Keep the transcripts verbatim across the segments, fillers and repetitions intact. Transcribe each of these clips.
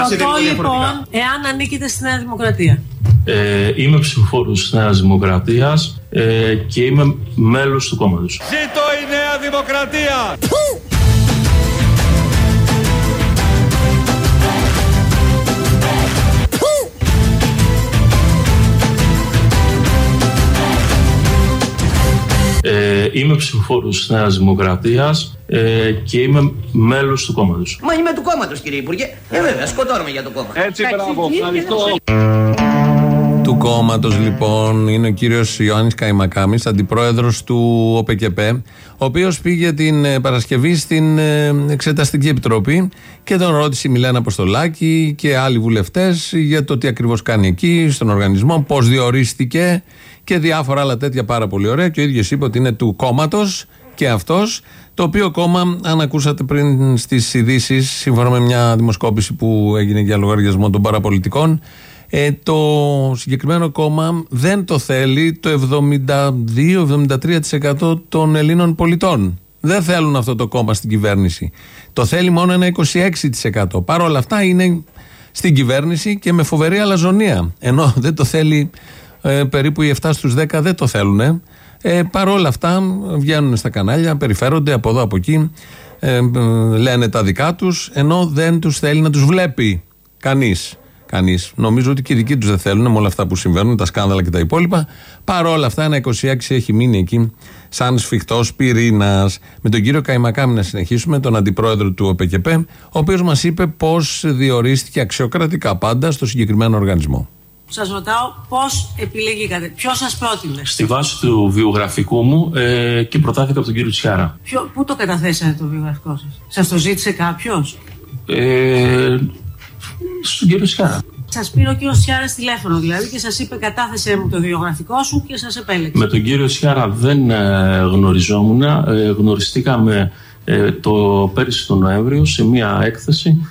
Ρωτώ λοιπόν εάν ανήκετε στη Νέα Δημοκρατία. Ε, είμαι ψηφοφόρος της Νέας Δημοκρατίας ε, και είμαι μέλος του κόμματος. Ζήτω η Νέα Δημοκρατία! Ε, είμαι ψηφοφόρος της Νέας Δημοκρατίας ε, και είμαι μέλος του κόμματος. Μα είμαι του κόμματος, κύριε Υπουργέ. Ε, βέβαια, σκοτώνομαι για το κόμμα. Έτσι, μπράβο, ευχαριστώ. Του κόμματος λοιπόν είναι ο κύριος Ιωάννης Καϊμακάμης, αντιπρόεδρος του ΟΠΚΠ, ο οποίος πήγε την Παρασκευή στην Εξεταστική Επιτροπή και τον ρώτησε η Μιλένα Αποστολάκη και άλλοι βουλευτές για το τι ακριβώς κάνει εκεί, στον οργανισμό, πώς διορίστηκε και διάφορα άλλα τέτοια πάρα πολύ ωραία. Και ο ίδιος είπε ότι είναι του κόμματος και αυτός, το οποίο κόμμα, αν ακούσατε πριν στις ειδήσεις, σύμφωνα με μια δημοσκόπηση που έγινε για λογαριασμό των παραπολιτικών, Ε, το συγκεκριμένο κόμμα δεν το θέλει το εβδομήντα δύο με εβδομήντα τρία τοις εκατό των Ελλήνων πολιτών. Δεν θέλουν αυτό το κόμμα στην κυβέρνηση. Το θέλει μόνο ένα είκοσι έξι τοις εκατό. Παρ' όλα αυτά είναι στην κυβέρνηση και με φοβερή αλαζονία. Ενώ δεν το θέλει ε, περίπου οι επτά στους δέκα δεν το θέλουν. Ε, Παρ' όλα αυτά βγαίνουν στα κανάλια, περιφέρονται από εδώ από εκεί, ε, ε, λένε τα δικά τους, ενώ δεν τους θέλει να τους βλέπει κανείς. Κανείς. Νομίζω ότι και οι δικοί τους δεν θέλουν με όλα αυτά που συμβαίνουν, τα σκάνδαλα και τα υπόλοιπα. Παρ' όλα αυτά, ένα είκοσι έξι έχει μείνει εκεί, σαν σφιχτός πυρήνας. Με τον κύριο Καϊμακάμη να συνεχίσουμε, τον αντιπρόεδρο του ΟΠΚΠ, ο οποίος μας είπε πώς διορίστηκε αξιοκρατικά πάντα στο συγκεκριμένο οργανισμό. Σας ρωτάω πώς επιλεγήκατε, ποιος σας πρότεινε? Στη βάση του βιογραφικού μου ε, και προτάθηκα από τον κύριο Τσιάρα. Ποιο, πού το καταθέσατε το βιογραφικό σας? Σας το ζήτησε κάποιος? Ε, στον κύριο Τσιάρα. Σας πήρε ο κύριος Τσιάρας τηλέφωνο δηλαδή και σας είπε κατάθεσέ μου το βιογραφικό σου και σας επέλεξε? Με τον κύριο Τσιάρα δεν ε, γνωριζόμουν, ε, γνωριστήκαμε ε, το πέρυσι τον Νοέμβριο σε μια έκθεση.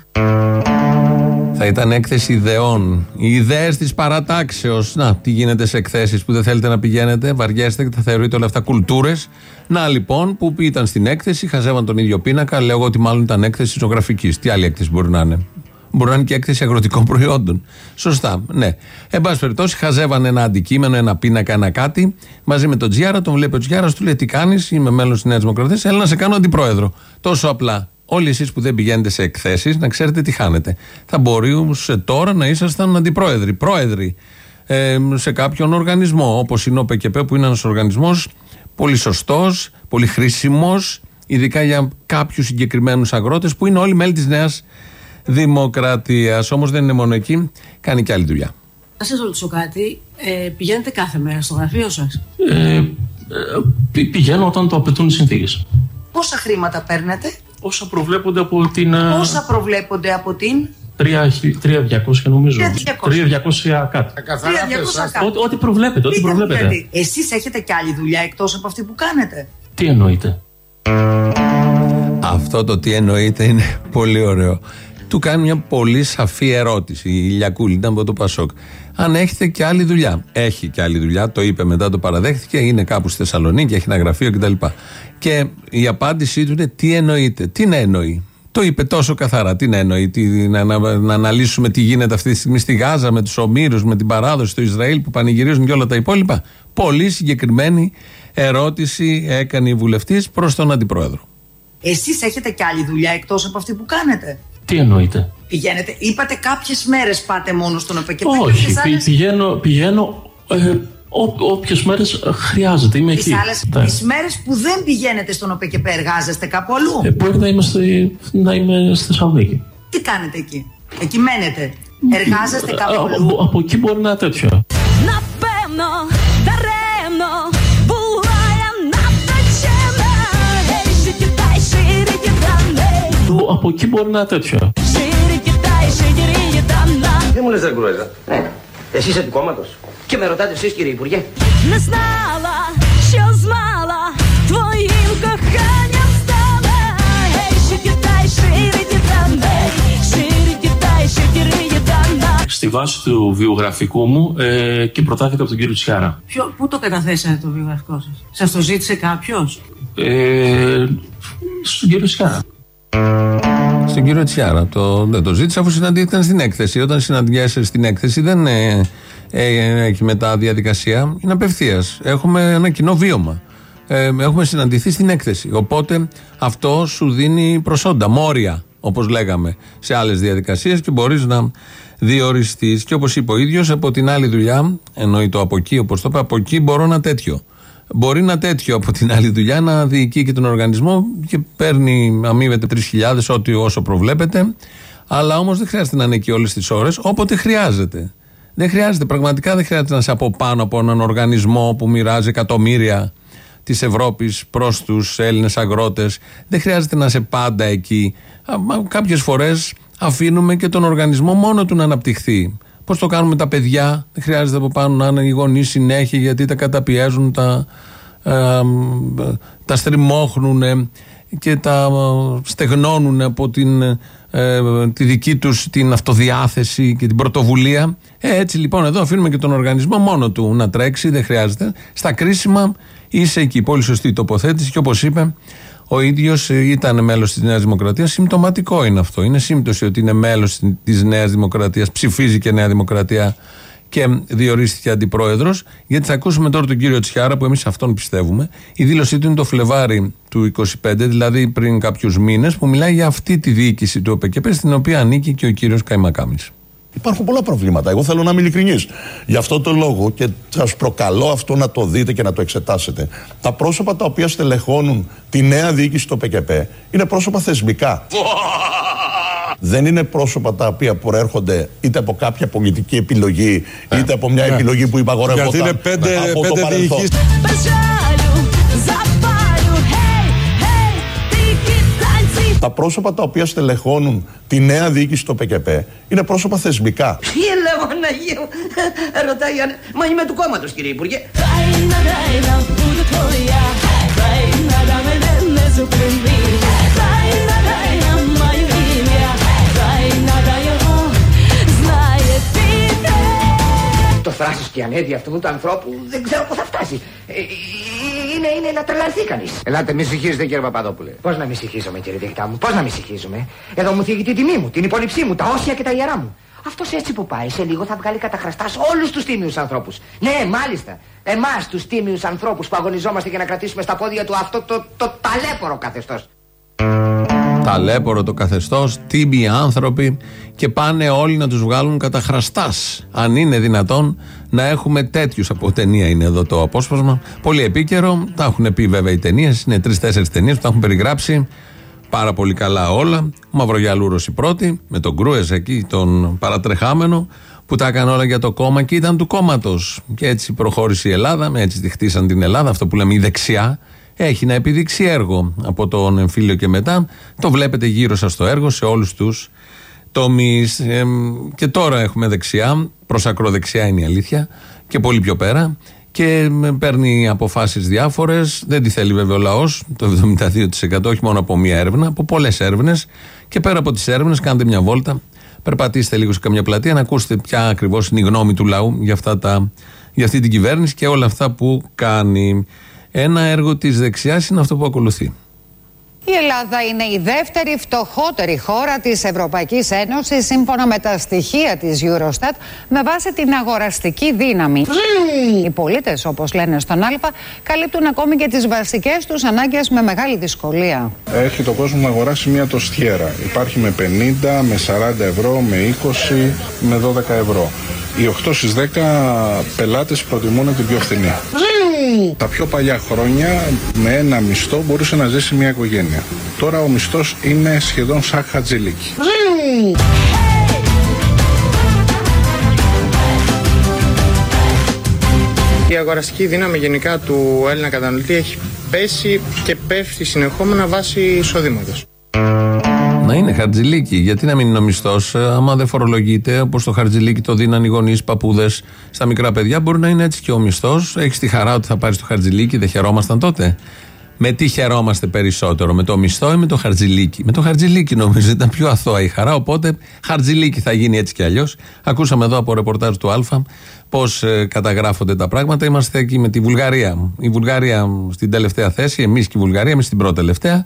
Θα ήταν έκθεση ιδεών. Οι ιδέες της παρατάξεως. Να, τι γίνεται σε εκθέσεις που δεν θέλετε να πηγαίνετε, βαριέστε και θα θεωρείτε όλα αυτά κουλτούρες. Να λοιπόν, που ήταν στην έκθεση, χαζεύαν τον ίδιο πίνακα. Λέω ότι μάλλον ήταν έκθεση ζωγραφικής. Τι άλλη έκθεση μπορεί να είναι? Μπορεί να είναι και έκθεση αγροτικών προϊόντων. Σωστά, ναι. Εν πάση περιπτώσει, χαζεύαν ένα αντικείμενο, ένα πίνακα, ένα κάτι, μαζί με τον Τζιάρα. Τον βλέπει ο Τζιάρας, του λέει: τι κάνεις, είμαι μέλος της Νέας Δημοκρατίας, έλα να σε κάνω αντιπρόεδρο. Τόσο απλά. Όλοι εσείς που δεν πηγαίνετε σε εκθέσεις, να ξέρετε τι χάνετε. Θα μπορούσε τώρα να ήσασταν αντιπρόεδροι, πρόεδροι ε, σε κάποιον οργανισμό, όπως είναι ο ΟΠΚΠ, που είναι ένας οργανισμός πολύ σωστός, πολύ χρήσιμος, ειδικά για κάποιους συγκεκριμένους αγρότες που είναι όλοι μέλη της Νέας Δημοκρατίας. Όμως δεν είναι μόνο εκεί, κάνει και άλλη δουλειά. Να σας ρωτήσω κάτι, ε, πηγαίνετε κάθε μέρα στο γραφείο σας? Ε, ε, πη, πηγαίνω όταν το απαιτούν οι συνθήκες. Πόσα χρήματα παίρνετε? Όσα προβλέπονται από την... Πόσα προβλέπονται από την... τρία χιλιάδες διακόσια νομίζω. τρία χιλιάδες διακόσια κάτι. Ό,τι προβλέπετε, ό,τι προβλέπετε. Εσείς έχετε κι άλλη δουλειά εκτός από αυτή που κάνετε? Τι εννοείτε? Αυτό το τι εννοείται είναι πολύ ωραίο. Του κάνει μια πολύ σαφή ερώτηση. Η Λιακούλη ήταν από το Πασόκ. Αν έχετε και άλλη δουλειά. Έχει και άλλη δουλειά, το είπε μετά, το παραδέχτηκε. Είναι κάπου στη Θεσσαλονίκη, έχει ένα γραφείο κτλ. Και η απάντησή του είναι τι εννοείται. Τι να εννοεί? Το είπε τόσο καθαρά. Τι να εννοεί? Τι, να, να, να αναλύσουμε τι γίνεται αυτή τη στιγμή στη Γάζα με τους ομήρους, με την παράδοση στο Ισραήλ που πανηγυρίζουν και όλα τα υπόλοιπα. Πολύ συγκεκριμένη ερώτηση έκανε η βουλευτής προς τον αντιπρόεδρο. Εσείς έχετε κι άλλη δουλειά εκτός από αυτή που κάνετε? Τι εννοείτε? Πηγαίνετε, είπατε κάποιες μέρες πάτε μόνο στον ΟΠΚΠ? Όχι, άλλες... πηγαίνω, πηγαίνω ε, όποιες μέρες χρειάζεται. Είμαι τις εκεί. Άλλες, ναι. Τις μέρες που δεν πηγαίνετε στον ΟΠΚΠ εργάζεστε κάπου αλλού? Ε, μπορεί να είμαι, στη, να είμαι στη Θεσσαλονίκη. Τι κάνετε εκεί? Εκεί μένετε? Εργάζεστε κάπου α, αλλού? Από, από εκεί μπορεί να είναι τέτοιο. Από εκεί μπορεί να είναι τέτοιο. Τι μου λες ρε Γκουρέζα? Ναι. Εσύ είσαι του κόμματος και με ρωτάτε εσείς κύριε Υπουργέ? Στη βάση του βιογραφικού μου ε, και προτάθηκα από τον κύριο Τσιάρα. Ποιο, πού το καταθέσατε το βιογραφικό σας? Σας το ζήτησε κάποιος? Ε, στον κύριο Τσιάρα. Στον κύριο Τσιάρα. Το, δεν το ζήτησα αφού συναντήθηκαν στην έκθεση. Όταν συναντιέσαι στην έκθεση δεν ε, ε, έχει μετά διαδικασία, είναι απευθείας. Έχουμε ένα κοινό βίωμα. Ε, έχουμε συναντηθεί στην έκθεση. Οπότε αυτό σου δίνει προσόντα, μόρια, όπως λέγαμε, σε άλλες διαδικασίες και μπορείς να διοριστείς. Και όπως είπε ο ίδιος, από την άλλη δουλειά, εννοεί το από εκεί, όπως το είπε, από εκεί μπορώ να τέτοιο. Μπορεί ένα τέτοιο από την άλλη δουλειά να διοικεί και τον οργανισμό και παίρνει, αμείβεται τρεις χιλιάδες, ό,τι όσο προβλέπετε. Αλλά όμως δεν χρειάζεται να είναι εκεί όλες τις ώρες, όποτε χρειάζεται. Δεν χρειάζεται, πραγματικά δεν χρειάζεται να είσαι από πάνω από έναν οργανισμό που μοιράζει εκατομμύρια της Ευρώπης προς τους Έλληνες αγρότες. Δεν χρειάζεται να είσαι πάντα εκεί. Κάποιες φορές αφήνουμε και τον οργανισμό μόνο του να αναπτυχθεί. Πώς το κάνουμε τα παιδιά, δεν χρειάζεται από πάνω να είναι οι γονείς συνέχεια γιατί τα καταπιέζουν, τα, ε, τα στριμώχνουν και τα στεγνώνουν από την, ε, τη δική τους την αυτοδιάθεση και την πρωτοβουλία. Ε, έτσι λοιπόν εδώ αφήνουμε και τον οργανισμό μόνο του να τρέξει, δεν χρειάζεται. Στα κρίσιμα είσαι εκεί. Πολύ σωστή τοποθέτηση και όπως είπε ο ίδιος ήταν μέλος της Νέας Δημοκρατίας. Συμπτωματικό είναι αυτό. Είναι σύμπτωση ότι είναι μέλος της Νέας Δημοκρατίας, ψηφίζει και Νέα Δημοκρατία και διορίστηκε αντιπρόεδρος. Γιατί θα ακούσουμε τώρα τον κύριο Τσιάρα, που εμείς αυτόν πιστεύουμε. Η δήλωσή του είναι το Φλεβάρι του είκοσι πέντε, δηλαδή πριν κάποιους μήνες, που μιλάει για αυτή τη διοίκηση του ΟΠΕΚΕΠΕ, στην οποία ανήκει και ο κύριος Καϊμακάμης. Υπάρχουν πολλά προβλήματα. Εγώ θέλω να είμαι ειλικρινής. Γι' αυτό το λόγο και σας προκαλώ αυτό να το δείτε και να το εξετάσετε. Τα πρόσωπα τα οποία στελεχώνουν τη νέα διοίκηση του ΟΠΕΚΕΠΕ είναι πρόσωπα θεσμικά. Δεν είναι πρόσωπα τα οποία προέρχονται είτε από κάποια πολιτική επιλογή, είτε από μια επιλογή που υπαγορευόταν από το παρελθόν. Τα πρόσωπα τα οποία στελεχώνουν τη νέα διοίκηση του ΟΠΕΚΕΠΕ είναι πρόσωπα θεσμικά. Τι λέω, Αναγία μου, ρωτάει, μα είμαι του κόμματος, κύριε Υπουργέ. Το θράσος και η ανέδεια αυτού του ανθρώπου δεν ξέρω πώς θα φτάσει. Είναι, είναι να τρελαθεί κανείς. Ελάτε, μη συγχύζετε, κύριε Παπαδόπουλε. Πώς να μη συγχύζομαι, κύριε διεκτά μου, πώς να μη συγχύζομαι. Εδώ μου θίγει την τιμή μου, την υπόλοιψή μου, τα όσια και τα ιερά μου. Αυτός έτσι που πάει, σε λίγο θα βγάλει καταχραστάς όλους τους τίμιους ανθρώπους. Ναι, μάλιστα. Εμάς τους τίμιους ανθρώπους που αγωνιζόμαστε για να κρατήσουμε στα πόδια του αυτό το, το, το ταλέπορο καθεστώς. Ταλέπορο το καθεστώς, τίμιοι άνθρωποι, και πάνε όλοι να τους βγάλουν καταχραστάς. Αν είναι δυνατόν να έχουμε τέτοιους, από ταινία είναι εδώ το απόσπασμα. Πολύ επίκαιρο, τα έχουν πει βέβαια οι ταινίες, είναι τρεις-τέσσερις ταινίες που τα έχουν περιγράψει πάρα πολύ καλά όλα. Μαυρογιαλούρος η πρώτη, με τον Κρούες εκεί, τον παρατρεχάμενο, που τα έκανε όλα για το κόμμα και ήταν του κόμματος. Και έτσι προχώρησε η Ελλάδα, έτσι τη χτίσαν την Ελλάδα, αυτό που λέμε η δεξιά. Έχει να επιδείξει έργο από τον εμφύλιο και μετά. Το βλέπετε γύρω σας το έργο σε όλους τους τομείς. Ε, και τώρα έχουμε δεξιά, προς ακροδεξιά είναι η αλήθεια, και πολύ πιο πέρα. Και παίρνει αποφάσεις διάφορες. Δεν τη θέλει βέβαια ο λαός, το εβδομήντα δύο τοις εκατό, όχι μόνο από μία έρευνα, από πολλές έρευνες. Και πέρα από τις έρευνες, κάντε μια βόλτα, περπατήστε λίγο σε καμιά πλατεία να ακούσετε ποια ακριβώς είναι η γνώμη του λαού για, αυτά τα, για αυτή την κυβέρνηση και όλα αυτά που κάνει. Ένα έργο της δεξιάς είναι αυτό που ακολουθεί. Η Ελλάδα είναι η δεύτερη φτωχότερη χώρα της Ευρωπαϊκής Ένωσης σύμφωνα με τα στοιχεία της Eurostat με βάση την αγοραστική δύναμη. Οι πολίτες, όπως λένε στον Α, καλύπτουν ακόμη και τις βασικές τους ανάγκες με μεγάλη δυσκολία. Έχει το κόσμο να αγοράσει μια τοστιέρα. Υπάρχει με πενήντα, με σαράντα ευρώ, με είκοσι, με δώδεκα ευρώ. Οι οκτώ στις δέκα πελάτες προτιμούν την πιο φθηνή. Τα πιο παλιά χρόνια με ένα μισθό μπορούσε να ζήσει μια οικογένεια. Τώρα ο μισθός είναι σχεδόν σαν χατζηλίκι. Η αγοραστική δύναμη γενικά του Έλληνα καταναλωτή έχει πέσει και πέφτει συνεχόμενα βάσει εισοδήματος. Να είναι χαρτζηλίκι, γιατί να μην είναι ο μισθός, άμα δεν φορολογείται, όπως το χαρτζηλίκι το δίναν οι γονείς, παππούδες στα μικρά παιδιά, μπορεί να είναι έτσι και ο μισθός. Έχεις τη χαρά ότι θα πάρεις το χαρτζηλίκι, δεν χαιρόμασταν τότε? Με τι χαιρόμαστε περισσότερο, με το μισθό ή με το χαρτζηλίκι? Με το χαρτζηλίκι νομίζω ήταν πιο αθώα η χαρά, οπότε χαρτζηλίκι θα γίνει έτσι κι αλλιώς. Ακούσαμε εδώ από ρεπορτάζ του Α πώς ε, καταγράφονται τα πράγματα. Είμαστε εκεί με τη Βουλγαρία. Η Βουλγαρία στην τελευταία θέση, εμείς και η Βουλγαρία, εμείς στην πρώτη τελευταία.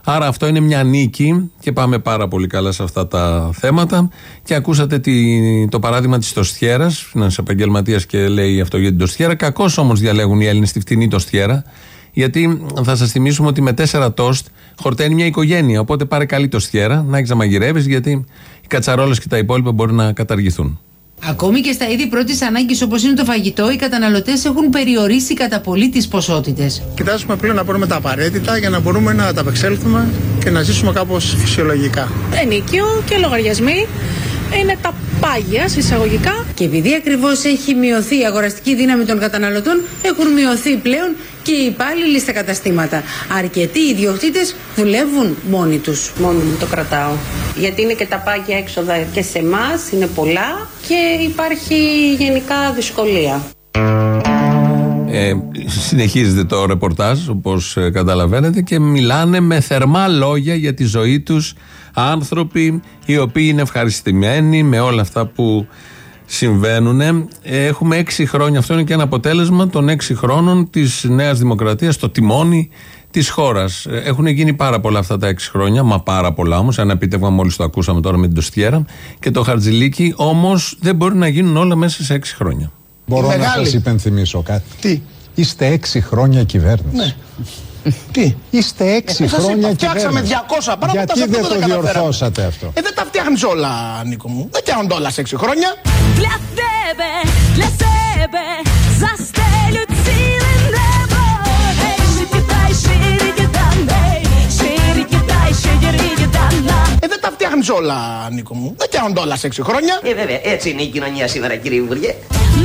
Άρα αυτό είναι μια νίκη και πάμε πάρα πολύ καλά σε αυτά τα θέματα. Και ακούσατε τη, το παράδειγμα της τοστιέρας, ένας επαγγελματίας και λέει αυτό για την τοστιέρα. Κακώς όμως διαλέγουν οι Έλληνες τη φτηνή τοστιέρα, γιατί θα σας θυμίσουμε ότι με τέσσερα τόστ χορταίνει μια οικογένεια. Οπότε πάρε καλή τοστιέρα, να έχεις να μαγειρεύεις, γιατί οι κατσαρόλες και τα υπόλοιπα μπορεί να καταργηθούν. Ακόμη και στα είδη πρώτης ανάγκης όπως είναι το φαγητό, οι καταναλωτές έχουν περιορίσει κατά πολύ τις ποσότητες. Κοιτάζουμε πλέον να πάρουμε τα απαραίτητα για να μπορούμε να τα απεξέλθουμε και να ζήσουμε κάπως φυσιολογικά. Ενίκιο και λογαριασμοί είναι τα πάγια εισαγωγικά. Και επειδή ακριβώς έχει μειωθεί η αγοραστική δύναμη των καταναλωτών, έχουν μειωθεί πλέον και οι υπάλληλοι στα καταστήματα. Αρκετοί ιδιοκτήτες δουλεύουν μόνοι τους. Μόνο μου το κρατάω. Γιατί είναι και τα πάγια έξοδα και σε εμάς, είναι πολλά και υπάρχει γενικά δυσκολία. Ε, συνεχίζεται το ρεπορτάζ, όπως ε, καταλαβαίνετε, και μιλάνε με θερμά λόγια για τη ζωή τους άνθρωποι οι οποίοι είναι ευχαριστημένοι με όλα αυτά που συμβαίνουν. Έχουμε έξι χρόνια, αυτό είναι και ένα αποτέλεσμα των έξι χρόνων της Νέας Δημοκρατίας στο τιμόνι της χώρας. Έχουν γίνει πάρα πολλά αυτά τα έξι χρόνια, μα πάρα πολλά όμως. Ένα επίτευγμα μόλις το ακούσαμε τώρα με την τοστιέρα και το Χαρτζηλίκι, όμως δεν μπορεί να γίνουν όλα μέσα σε έξι χρόνια. Μπορώ να σας υπενθυμίσω κάτι. Τι? Είστε έξι χρόνια κυβέρνηση. Ναι. Τι? Είστε έξι χρόνια κυβέρνηση. Φτιάξαμε διακόσια πράγματα. Γιατί δεν το διορθώσατε αυτό? Ε, δεν τα φτιάχνεις όλα, Νίκο μου. Δεν φτιάχνονται όλα σε έξι χρόνια. Ε, δεν τα φτιάχνεις όλα, Νίκο μου. Δεν φτιάχνονται όλα σε έξι χρόνια. Ε, βέβαια, έτσι είναι η κοινωνία σήμερα, κύριε Υπουργέ.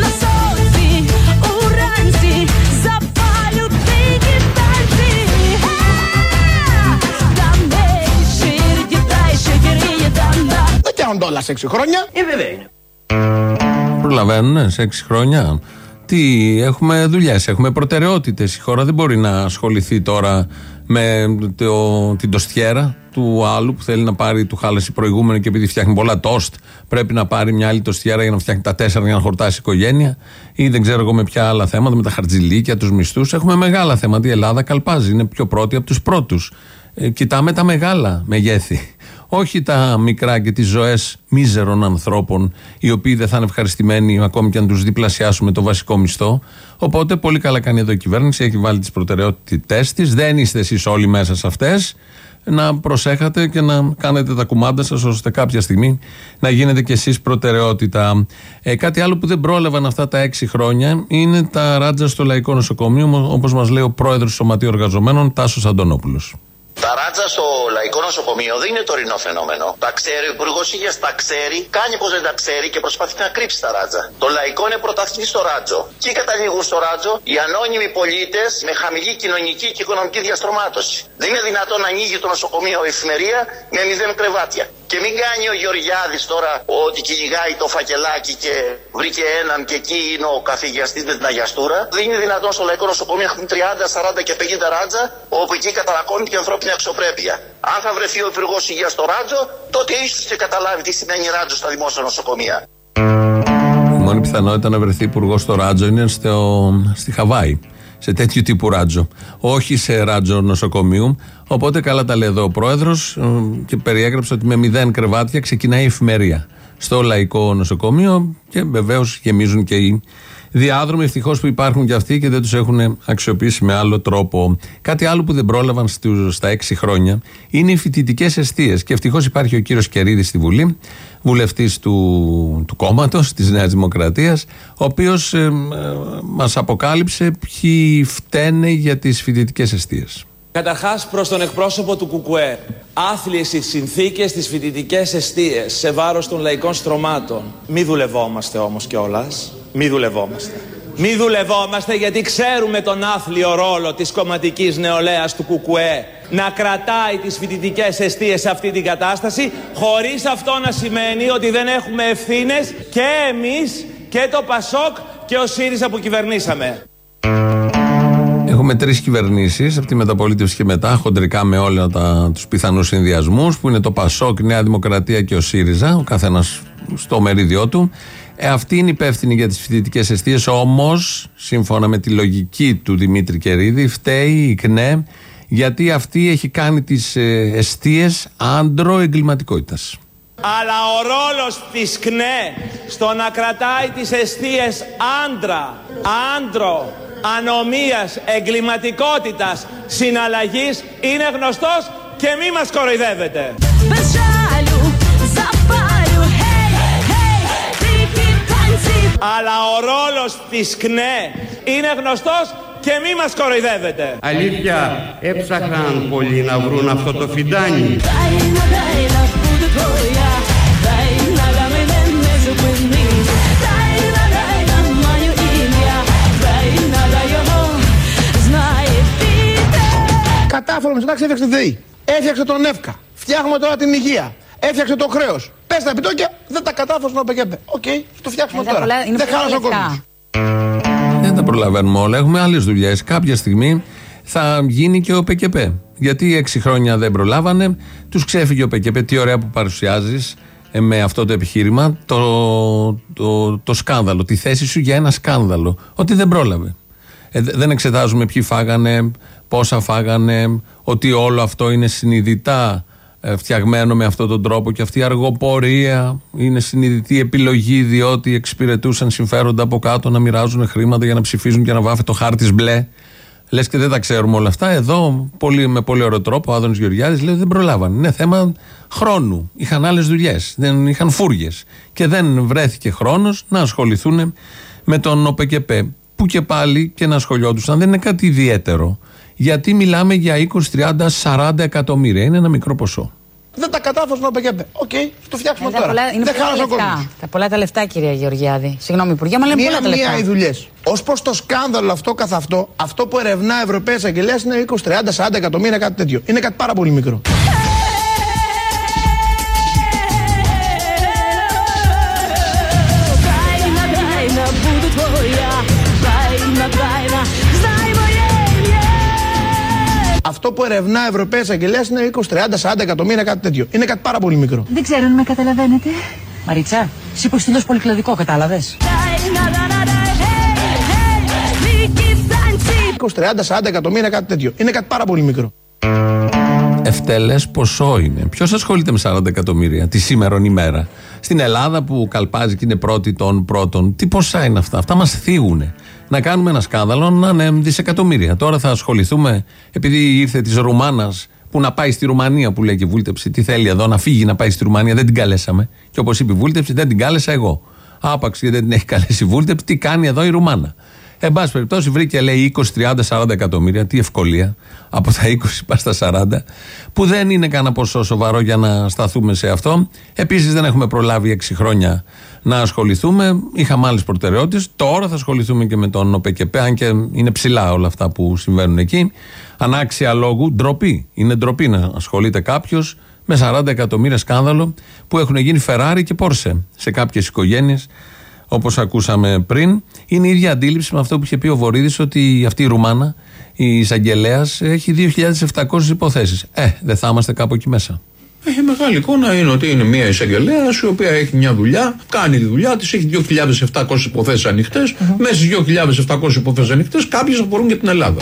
Δεν φτιάχνονται όλα σε έξι χρόνια. Ε, βέβαια είναι. Προλαβαίνουν σε έξι χρόνια. Τι, έχουμε δουλειές, έχουμε προτεραιότητες. Η χώρα δεν μπορεί να ασχοληθεί τώρα με το, την τοστιέρα του άλλου που θέλει να πάρει του χάλασε προηγούμενο και επειδή φτιάχνει πολλά τόστ, πρέπει να πάρει μια άλλη τοστιέρα για να φτιάχνει τα τέσσερα για να χορτάσει η οικογένεια. Ή δεν ξέρω εγώ με ποια άλλα θέματα, με τα χαρτζηλίκια, τους μισθούς. Έχουμε μεγάλα θέματα. Η Ελλάδα καλπάζει, είναι πιο πρώτη από τους πρώτους. Ε, κοιτάμε τα μεγάλα μεγέθη. Όχι τα μικρά και τις ζωές μίζερων ανθρώπων, οι οποίοι δεν θα είναι ευχαριστημένοι ακόμη και αν τους διπλασιάσουμε το βασικό μισθό. Οπότε πολύ καλά κάνει εδώ η κυβέρνηση, έχει βάλει τις προτεραιότητές της. Δεν είστε εσείς όλοι μέσα σε αυτές. Να προσέχατε και να κάνετε τα κουμάντα σας ώστε κάποια στιγμή να γίνετε κι εσείς προτεραιότητα. Ε, κάτι άλλο που δεν πρόλαβαν αυτά τα έξι χρόνια είναι τα ράτζα στο Λαϊκό Νοσοκομείο, όπως μας λέει ο πρόεδρος του Σωματείου Εργαζομένων, Τάσος Αντωνόπουλος. Τα ράτζα στο Λαϊκό Νοσοκομείο δεν είναι τωρινό φαινόμενο. Τα ξέρει ο Υπουργός Υγείας, τα ξέρει, κάνει πως δεν τα ξέρει και προσπαθεί να κρύψει τα ράτζα. Το Λαϊκό είναι πρωταθλητή στο ράτζο. Ποιοι καταλήγουν στο ράτζο? Οι ανώνυμοι πολίτες με χαμηλή κοινωνική και οικονομική διαστρωμάτωση. Δεν είναι δυνατόν να ανοίγει το νοσοκομείο εφημερία με μηδέν κρεβάτια. Και μην κάνει ο Γεωργιάδης τώρα ότι κυνηγάει το φακελάκι και βρήκε έναν και εκεί είναι ο καθηγιαστής με την αγιαστούρα. Δεν είναι δυνατόν στο Λαϊκό Νοσοκομείο να έχουν τριάντα, σαράντα και πενήντα ράτζα, όπου εκεί καταρακώνεται και ανθρώπινη αξιοπρέπεια. Αν θα βρεθεί ο Υπουργός Υγείας στο ράτζο, τότε ίσως και καταλάβει τι σημαίνει ράτζο στα δημόσια νοσοκομεία. Η μόνη πιθανότητα να βρεθεί υπουργός στο ράτζο είναι στο, στη Χαβάη. Σε τέτοιου τύπου ράτζο. Όχι σε ράτζο νοσοκομείου. Οπότε καλά τα λέει εδώ ο πρόεδρος και περιέγραψε ότι με μηδέν κρεβάτια ξεκινάει η εφημερία στο Λαϊκό Νοσοκομείο και βεβαίως γεμίζουν και οι διάδρομοι. Ευτυχώς που υπάρχουν και αυτοί και δεν τους έχουν αξιοποιήσει με άλλο τρόπο. Κάτι άλλο που δεν πρόλαβαν στους, στα έξι χρόνια είναι οι φοιτητικές εστίες. Και ευτυχώς υπάρχει ο κύριος Κερίδης στη Βουλή, βουλευτής του, του κόμματος της Νέας Δημοκρατίας, ο οποίος ε, ε, μας αποκάλυψε ποιοι φταίνε για τις φοιτητικές εστίες. Καταρχάς, προς τον εκπρόσωπο του ΚΚΕ, άθλιες οι συνθήκες στις φοιτητικές εστίες σε βάρος των λαϊκών στρωμάτων. Μη δουλευόμαστε όμως κιόλας. Μη δουλευόμαστε. Μη δουλευόμαστε γιατί ξέρουμε τον άθλιο ρόλο της κομματικής νεολαίας του ΚΚΕ να κρατάει τις φοιτητικές εστίες σε αυτή την κατάσταση, χωρίς αυτό να σημαίνει ότι δεν έχουμε ευθύνες και εμείς και το ΠΑΣΟΚ και ο ΣΥΡΙΖΑ που κυβερνήσαμε. Έχουμε τρεις κυβερνήσεις από τη μεταπολίτευση και μετά, χοντρικά με όλα τα, τους πιθανούς συνδυασμούς, που είναι το ΠΑΣΟΚ, η Νέα Δημοκρατία και ο ΣΥΡΙΖΑ, ο καθένας στο μερίδιό του. Ε, αυτή είναι υπεύθυνη για τις φοιτητικές εστίες, όμως, σύμφωνα με τη λογική του Δημήτρη Κερίδη, φταίει η ΚΝΕ Γιατί αυτή έχει κάνει τις ε, εστίες άντρο εγκληματικότητας. Αλλά ο ρόλος της ΚΝΕ στο να κρατάει τις εστίες άντρα, άντρο, ανομίας, εγκληματικότητας, συναλλαγής είναι γνωστός και μη μας κοροϊδεύετε. Αλλά ο ρόλος της ΚΝΕ είναι γνωστός και μη μας κοροϊδεύετε. Αλήθεια, έψαχναν πολλοί να βρουν αυτό το φιντάνι. Κατάφερε με εντάξει, έφτιαξε τη ΔΕΗ. Έφτιαξε τον ΕΦΚΑ. Φτιάχνουμε τώρα την υγεία. Έφτιαξε το χρέος. Πες τα επιτόκια, δεν τα κατάφερε στον ΟΠΕΚΕΠΕ. Οκ, το φτιάξουμε τώρα. Δεν χάλασε ο κόσμος. Δεν τα προλαβαίνουμε όλα. Έχουμε άλλες δουλειές. Κάποια στιγμή θα γίνει και ο ΟΠΕΚΕΠΕ. Γιατί έξι χρόνια δεν προλάβανε, τους ξέφυγε ο ΟΠΕΚΕΠΕ. Τι ωραία που παρουσιάζεις ε, με αυτό το επιχείρημα το, το, το σκάνδαλο, τη θέση σου για ένα σκάνδαλο. Ότι δεν πρόλαβε. Ε, δεν εξετάζουμε ποιοι φάγανε, πόσα φάγανε, ότι όλο αυτό είναι συνειδητά ε, φτιαγμένο με αυτόν τον τρόπο και αυτή η αργοπορία είναι συνειδητή επιλογή διότι εξυπηρετούσαν συμφέροντα από κάτω να μοιράζουν χρήματα για να ψηφίζουν και να βάφει το χάρτης μπλε. Λες και δεν τα ξέρουμε όλα αυτά. Εδώ πολύ, με πολύ ωραίο τρόπο ο Άδωνης Γεωργιάδης λέει δεν προλάβανε. Είναι θέμα χρόνου. Είχαν άλλες δουλειές, δεν είχαν φούργες και δεν βρέθηκε χρόνος να ασχοληθούν με τον ΟΠΕΚΕΠΕ. Που και πάλι και να ασχολιόντουσαν δεν είναι κάτι ιδιαίτερο. Γιατί μιλάμε για είκοσι, τριάντα, σαράντα εκατομμύρια. Είναι ένα μικρό ποσό. Δεν τα κατάφερε στον ΟΠΕΚΕΠΕ. Οκ, το φτιάξουμε τώρα. Πολλά, είναι δεν χάλασε ο κόσμος. Τα πολλά τα λεφτά, κυρία Γεωργιάδη. Συγγνώμη, Υπουργέ, μα λέμε πολλά τα λεφτά. Μία οι δουλειές. Ως προς το σκάνδαλο αυτό καθ' αυτό, αυτό που ερευνά Ευρωπαίος Αγγελέας είναι είκοσι, τριάντα, σαράντα εκατομμύρια, κάτι τέτοιο. Είναι κάτι πάρα πολύ μικρό. Αυτό που ερευνά Ευρωπαίος Αγγελέας είναι είκοσι, τριάντα, σαράντα εκατομμύρια, κάτι τέτοιο. Είναι κάτι πάρα πολύ μικρό. Δεν ξέρω αν με καταλαβαίνετε. Μαρίτσα, εσύ είπες τελείως πολυκλαδικό, κατάλαβες. είκοσι, τριάντα, σαράντα εκατομμύρια, κάτι τέτοιο. Είναι κάτι πάρα πολύ μικρό. Ευτελές ποσό είναι. Ποιος ασχολείται με σαράντα εκατομμύρια τη σήμερον ημέρα. Στην Ελλάδα που καλπάζει και είναι πρώτη των πρώτων, τι ποσά είναι αυτά. Αυτά μας θίγουνε. Να κάνουμε ένα σκάνδαλο να είναι δισεκατομμύρια. Τώρα θα ασχοληθούμε, επειδή ήρθε της Ρουμάνας που να πάει στη Ρουμανία, που λέει και Βούλτεψη, τι θέλει εδώ, να φύγει να πάει στη Ρουμανία, δεν την καλέσαμε. Και όπως είπε η Βούλτεψη, δεν την κάλεσα εγώ. Άπαξ γιατί δεν την έχει καλέσει η Βούλτεψη, τι κάνει εδώ η Ρουμάνα. Εν πάση περιπτώσει, βρήκε λέει είκοσι, τριάντα, σαράντα εκατομμύρια. Τι ευκολία. Από τα είκοσι πάει στα σαράντα, που δεν είναι κανένα ποσό σοβαρό για να σταθούμε σε αυτό. Επίσης, δεν έχουμε προλάβει έξι χρόνια να ασχοληθούμε. Είχαμε άλλες προτεραιότητες. Τώρα θα ασχοληθούμε και με τον ΟΠΕΚΕΠΕ, αν και είναι ψηλά όλα αυτά που συμβαίνουν εκεί. Ανάξια λόγου, ντροπή. Είναι ντροπή να ασχολείται κάποιος με σαράντα εκατομμύρια σκάνδαλο που έχουν γίνει Ferrari και Porsche σε κάποιες οικογένειες. Όπως ακούσαμε πριν, είναι η ίδια αντίληψη με αυτό που είχε πει ο Βορίδης, ότι αυτή η Ρουμάνα, η εισαγγελέας, έχει δύο χιλιάδες επτακόσιες υποθέσεις. Ε, δεν θα είμαστε κάπου εκεί μέσα. Η μεγάλη εικόνα είναι ότι είναι μια εισαγγελέας η οποία έχει μια δουλειά, κάνει τη δουλειά της, έχει δύο χιλιάδες επτακόσιες υποθέσεις ανοιχτές. Mm-hmm. Μέσα στις δύο χιλιάδες επτακόσιες υποθέσεις ανοιχτές, κάποιες αφορούν και την Ελλάδα.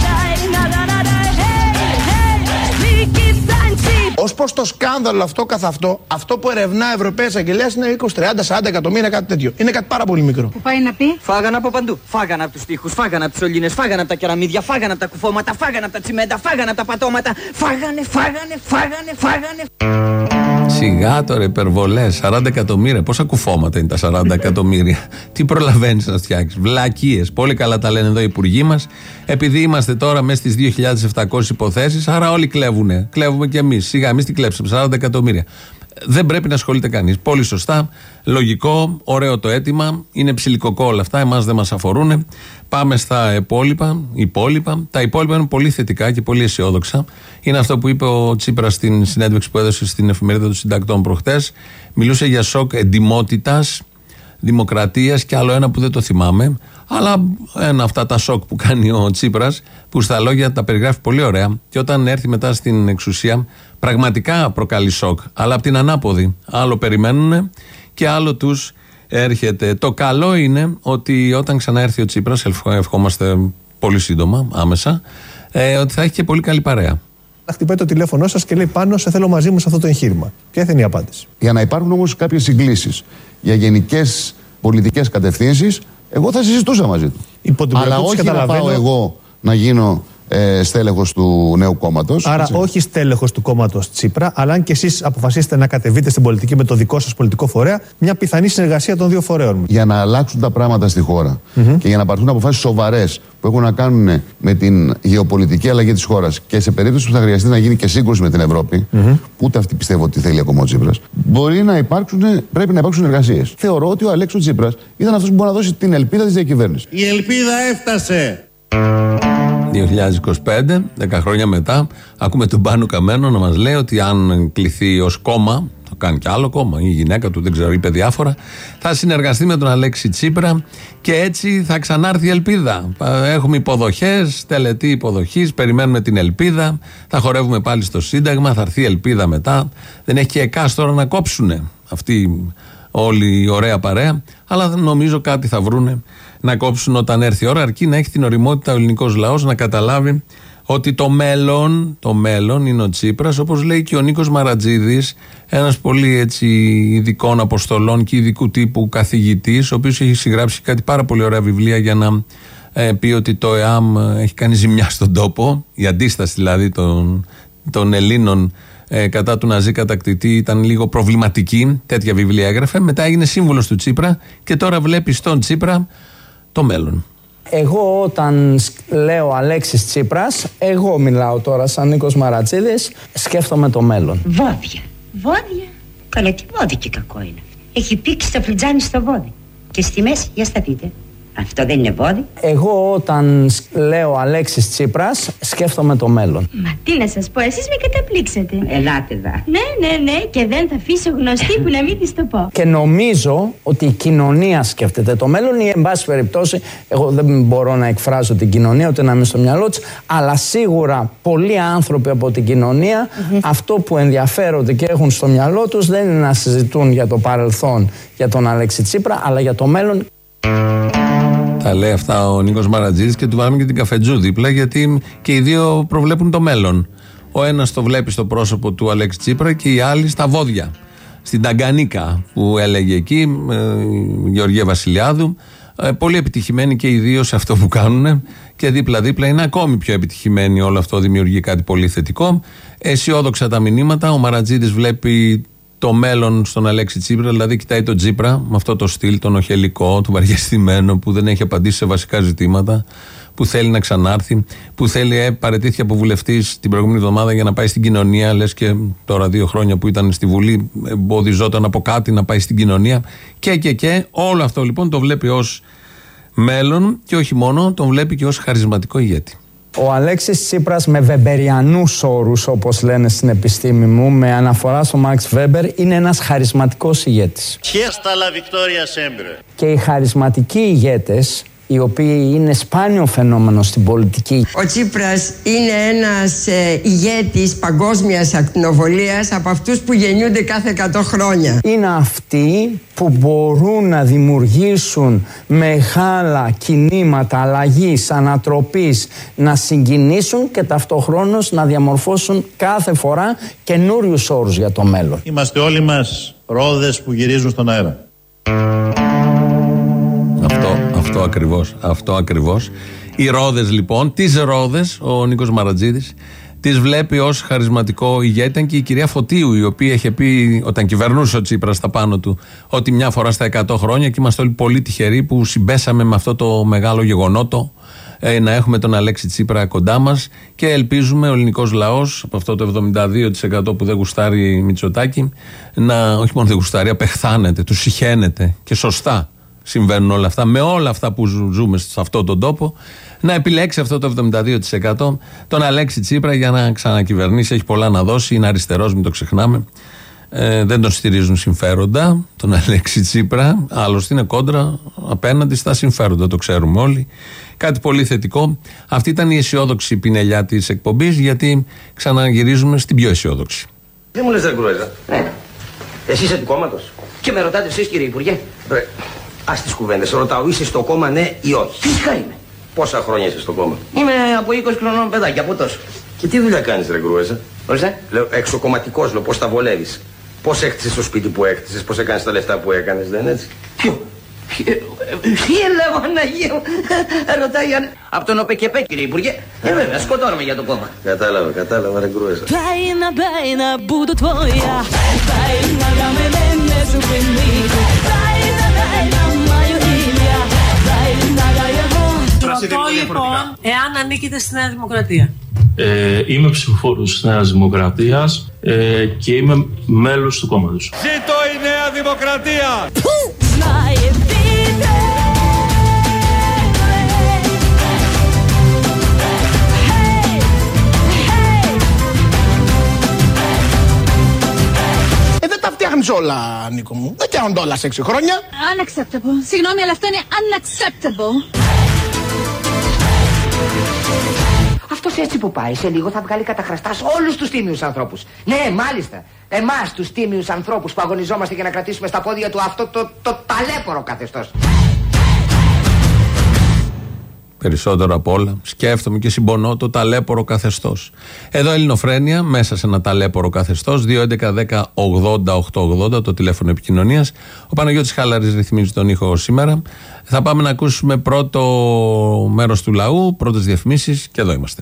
Ως προς το σκάνδαλο αυτό καθ' αυτό, αυτό που ερευνά Ευρωπαίος Αγγελέας είναι είκοσι, τριάντα, σαράντα εκατομμύρια, κάτι τέτοιο. Είναι κάτι πάρα πολύ μικρό. Που πάει να πει? Φάγανε από παντού. Φάγανε από τους τοίχους, φάγανε από τις σωλήνες, φάγανε από τα κεραμίδια, φάγανε από τα κουφώματα, φάγανε από τα τσιμέντα, φάγανε από τα πατώματα. Φάγανε, φάγανε, φάγανε, φάγανε. Σιγά τώρα, υπερβολές. σαράντα εκατομμύρια. Πόσα κουφώματα είναι τα σαράντα εκατομμύρια. Τι προλαβαίνεις να φτιάξεις. Βλακίες. Πολύ καλά τα λένε εδώ οι υπουργοί μας. Επειδή είμαστε τώρα μέσα στις δύο χιλιάδες επτακόσιες υποθέσεις, άρα όλοι κλέβουνε. Κλέβουμε κι εμείς. Σιγά, εμείς τι κλέψαμε. σαράντα εκατομμύρια. Δεν πρέπει να ασχολείται κανείς. Πολύ σωστά. Λογικό. Ωραίο το αίτημα. Είναι ψιλικοκό όλα αυτά. Εμάς δεν μας αφορούν. Πάμε στα υπόλοιπα. υπόλοιπα. Τα υπόλοιπα είναι πολύ θετικά και πολύ αισιόδοξα. Είναι αυτό που είπε ο Τσίπρας στην συνέντευξη που έδωσε στην εφημερίδα των συντακτών προχτές. Μιλούσε για σοκ εντιμότητας, δημοκρατίας και άλλο ένα που δεν το θυμάμαι. Αλλά ένα αυτά τα σοκ που κάνει ο Τσίπρας, που στα λόγια τα περιγράφει πολύ ωραία, και όταν έρθει μετά στην εξουσία, πραγματικά προκαλεί σοκ. Αλλά από την ανάποδη. Άλλο περιμένουν και άλλο τους έρχεται. Το καλό είναι ότι όταν ξαναέρθει ο Τσίπρας, ευχόμαστε πολύ σύντομα, άμεσα, ε, ότι θα έχει και πολύ καλή παρέα. Να χτυπάει το τηλέφωνό σας και λέει πάνω σε θέλω μαζί μου σε αυτό το εγχείρημα. Ποια θα είναι η απάντηση? Για να υπάρχουν όμως κάποιες συγκλήσεις για γενικές πολιτικές κατευθύνσεις, εγώ θα συζητούσα μαζί του. Αλλά όχι να πάω εγώ να γίνω ε, στέλεχος του νέου κόμματος. Άρα έτσι. Όχι στέλεχος του κόμματος Τσίπρα, αλλά αν και εσείς αποφασίσετε να κατεβείτε στην πολιτική με το δικό σας πολιτικό φορέα, μια πιθανή συνεργασία των δύο φορέων. Για να αλλάξουν τα πράγματα στη χώρα mm-hmm. και για να πάρθουν αποφάσεις σοβαρές που έχουν να κάνουν με την γεωπολιτική αλλαγή της χώρας και σε περίπτωση που θα χρειαστεί να γίνει και σύγκρουση με την Ευρώπη, mm-hmm. ούτε αυτή πιστεύω ότι θέλει ακόμα ο Τσίπρας, μπορεί να υπάρξουν, πρέπει να υπάρξουν εργασίες. Θεωρώ ότι ο Αλέξης Τσίπρας ήταν αυτός που μπορεί να δώσει την ελπίδα της διακυβέρνησης. Η ελπίδα έφτασε. δύο χιλιάδες είκοσι πέντε, δέκα χρόνια μετά, ακούμε τον Πάνο Καμένο να μας λέει ότι αν κληθεί ως κόμμα, θα κάνει κι άλλο κόμμα, η γυναίκα του, δεν ξέρω, είπε διάφορα, θα συνεργαστεί με τον Αλέξη Τσίπρα και έτσι θα ξανάρθει η ελπίδα. Έχουμε υποδοχές, τελετή υποδοχής, περιμένουμε την ελπίδα, θα χορεύουμε πάλι στο Σύνταγμα, θα έρθει η ελπίδα μετά. Δεν έχει και εκάς τώρα να κόψουνε αυτή όλη η ωραία παρέα, αλλά νομίζω κάτι θα βρούνε να κόψουν όταν έρθει η ώρα, αρκεί να έχει την οριμότητα ο ελληνικός λαός να καταλάβει ότι το μέλλον, το μέλλον είναι ο Τσίπρας, όπως λέει και ο Νίκος Μαρατζίδης, ένας πολύ έτσι ειδικών αποστολών και ειδικού τύπου καθηγητής, ο οποίος έχει συγγράψει κάτι πάρα πολύ ωραία βιβλία για να ε, πει ότι το ΕΑΜ έχει κάνει ζημιά στον τόπο, η αντίσταση δηλαδή των, των Ελλήνων ε, κατά του Ναζί κατακτητή ήταν λίγο προβληματική, τέτοια βιβλία έγραφε, μετά έγινε σύμβουλος του Τσίπρα και τώρα βλέπει στον Τσίπρα το μέλλον. Εγώ όταν λέω Αλέξης Τσίπρας, εγώ μιλάω τώρα σαν Νίκος Μαρατζίδης, σκέφτομαι το μέλλον. Βόδια. Βόδια. Καλά, τι βόδι και κακό είναι. Έχει πήξει το φλιτζάνι στο βόδι. Και στη μέση, για σταθείτε. Αυτό δεν είναι βόδι. Εγώ όταν λέω Αλέξης Τσίπρας, σκέφτομαι το μέλλον. Μα τι να σας πω, εσείς με καταπλήξετε. Ελάτε εδώ. Ναι, ναι, ναι, και δεν θα αφήσω γνωστή που να μην της το πω. Και νομίζω ότι η κοινωνία σκέφτεται το μέλλον ή εν πάση περιπτώσει, εγώ δεν μπορώ να εκφράζω την κοινωνία ούτε να είμαι στο μυαλό της, αλλά σίγουρα πολλοί άνθρωποι από την κοινωνία mm-hmm. αυτό που ενδιαφέρονται και έχουν στο μυαλό τους δεν είναι να συζητούν για το παρελθόν για τον Αλέξη Τσίπρα, αλλά για το μέλλον. Τα λέει αυτά ο Νίκος Μαρατζίδης και του βάλαμε και την καφετζού δίπλα, γιατί και οι δύο προβλέπουν το μέλλον. Ο ένας το βλέπει στο πρόσωπο του Αλέξη Τσίπρα και οι άλλοι στα βόδια. Στην Ταγκανίκα που έλεγε εκεί, η Γεωργία Βασιλιάδου. Ε, πολύ επιτυχημένοι και οι δύο σε αυτό που κάνουν και δίπλα-δίπλα είναι ακόμη πιο επιτυχημένοι. Όλο αυτό δημιουργεί κάτι πολύ θετικό. Αισιόδοξα τα μηνύματα. Ο Μαρατζίδης βλέπει το μέλλον στον Αλέξη Τσίπρα, δηλαδή κοιτάει τον Τσίπρα με αυτό το στυλ, τον οχελικό, τον βαριεστημένο, που δεν έχει απαντήσει σε βασικά ζητήματα, που θέλει να ξανάρθει, που θέλει, ε, παραιτήθηκε από βουλευτής την προηγούμενη εβδομάδα για να πάει στην κοινωνία, λες και τώρα δύο χρόνια που ήταν στη Βουλή εμποδιζόταν από κάτι να πάει στην κοινωνία και και και, όλο αυτό λοιπόν το βλέπει ως μέλλον και όχι μόνο, τον βλέπει και ως χαρισματικό ηγέτη. Ο Αλέξης Τσίπρας με βεμπεριανούς όρους, όπως λένε στην επιστήμη μου, με αναφορά στο Μαξ Βέμπερ, είναι ένας χαρισματικός ηγέτης. Και οι χαρισματικοί ηγέτες, οι οποίοι είναι σπάνιο φαινόμενο στην πολιτική. Ο Τσίπρας είναι ένας ε, ηγέτης παγκόσμιας ακτινοβολίας από αυτούς που γεννιούνται κάθε εκατό χρόνια. Είναι αυτοί που μπορούν να δημιουργήσουν μεγάλα κινήματα αλλαγής, ανατροπής, να συγκινήσουν και ταυτοχρόνως να διαμορφώσουν κάθε φορά καινούριους όρους για το μέλλον. Είμαστε όλοι μας ρόδες που γυρίζουν στον αέρα. Αυτό, αυτό ακριβώς, αυτό ακριβώς. Οι ρόδες λοιπόν, τις ρόδες, ο Νίκος Μαρατζίδης τις βλέπει ως χαρισματικό ηγέτη. Ήταν και η κυρία Φωτίου, η οποία είχε πει όταν κυβερνούσε ο Τσίπρας στα πάνω του ότι μια φορά στα εκατό χρόνια, και είμαστε όλοι πολύ τυχεροί που συμπέσαμε με αυτό το μεγάλο γεγονότο, ε, να έχουμε τον Αλέξη Τσίπρα κοντά μας, και ελπίζουμε ο ελληνικός λαός από αυτό το εβδομήντα δύο τοις εκατό που δεν γουστάρει Μητσοτάκη, να όχι μόνο δεν γουστάρει, απεχθάνεται, του συχαίνεται, και σωστά συμβαίνουν όλα αυτά, με όλα αυτά που ζούμε σε αυτόν τον τόπο, να επιλέξει αυτό το εβδομήντα δύο τοις εκατό τον Αλέξη Τσίπρα για να ξανακυβερνήσει. Έχει πολλά να δώσει, είναι αριστερός, μην το ξεχνάμε. Ε, δεν τον στηρίζουν συμφέροντα τον Αλέξη Τσίπρα, άλλωστε είναι κόντρα απέναντι στα συμφέροντα, το ξέρουμε όλοι. Κάτι πολύ θετικό. Αυτή ήταν η αισιόδοξη πινελιά της εκπομπής, γιατί ξαναγυρίζουμε στην πιο αισιόδοξη. Δεν μου λες δεν Γκρούεζα. Ναι. Εσύ είσαι του κόμματος. Και με ρωτάτε εσείς κύριε Υπουργέ. Ρε, ας τις κουβέντες. Ρωτάω, είσαι στο κόμμα ναι ή όχι. Φυσικά είμαι. Πόσα χρόνια είσαι στο κόμμα? Είμαι από είκοσι χρονών παιδάκι, από τόσο. Και τι δουλειά κάνεις, ρε Γκρούεζα? Ορίστε. Λέω, εξοκομματικός, λέω, πώς τα βολεύεις. Πώς έκτισες το σπίτι που έκτισες, πώς έκανες τα λεφτά που έκανες, δεν είναι έτσι? Ποιο? Τι έλεγα, Παναγία μου, ρωτάει αν... Από τον ΟΠΕΚΕΠΕ, κύριε Υπουργέ. Ε, βέβαια, σκοτώνομαι για το κόμμα. Κατάλαβα, κατάλαβα, ρε Γκρούεζα. Bajna, bajna, budu tvoja. Bajna, da me mene zupini. Bajna, bajna, moju ilja. Bajna, da je von. Ρωτώ λοιπόν, εάν ανήκετε στη Νέα Δημοκρατία. Ε, είμαι ψηφοφόρος της Νέας Δημοκρατίας ε, και είμαι μέλος του κόμματος. Ζήτω η Νέα Δημοκρατία! Ε, δεν τα φτιάχνεις όλα, Νίκο μου. Δεν φτιάχνονται όλα σε έξι χρόνια. Unacceptable. Συγγνώμη, αλλά αυτό είναι unacceptable. Αυτός έτσι που πάει, σε λίγο θα βγάλει καταχραστά σε όλους τους τίμιους ανθρώπους. Ναι, μάλιστα. Εμάς τους τίμιους ανθρώπους που αγωνιζόμαστε για να κρατήσουμε στα πόδια του αυτό το, το ταλέπορο καθεστώς. Περισσότερο απ' όλα σκέφτομαι και συμπονώ το ταλέπορο καθεστώς. Εδώ Ελληνοφρένεια, μέσα σε ένα ταλέπορο καθεστώς. δύο έντεκα δέκα ογδόντα οκτακόσια ογδόντα το τηλέφωνο επικοινωνίας. Ο Παναγιώτης Χαλαρής ρυθμίζει τον ήχο σήμερα. Θα πάμε να ακούσουμε πρώτο μέρος του λαού, πρώτες διαφημίσεις και εδώ είμαστε.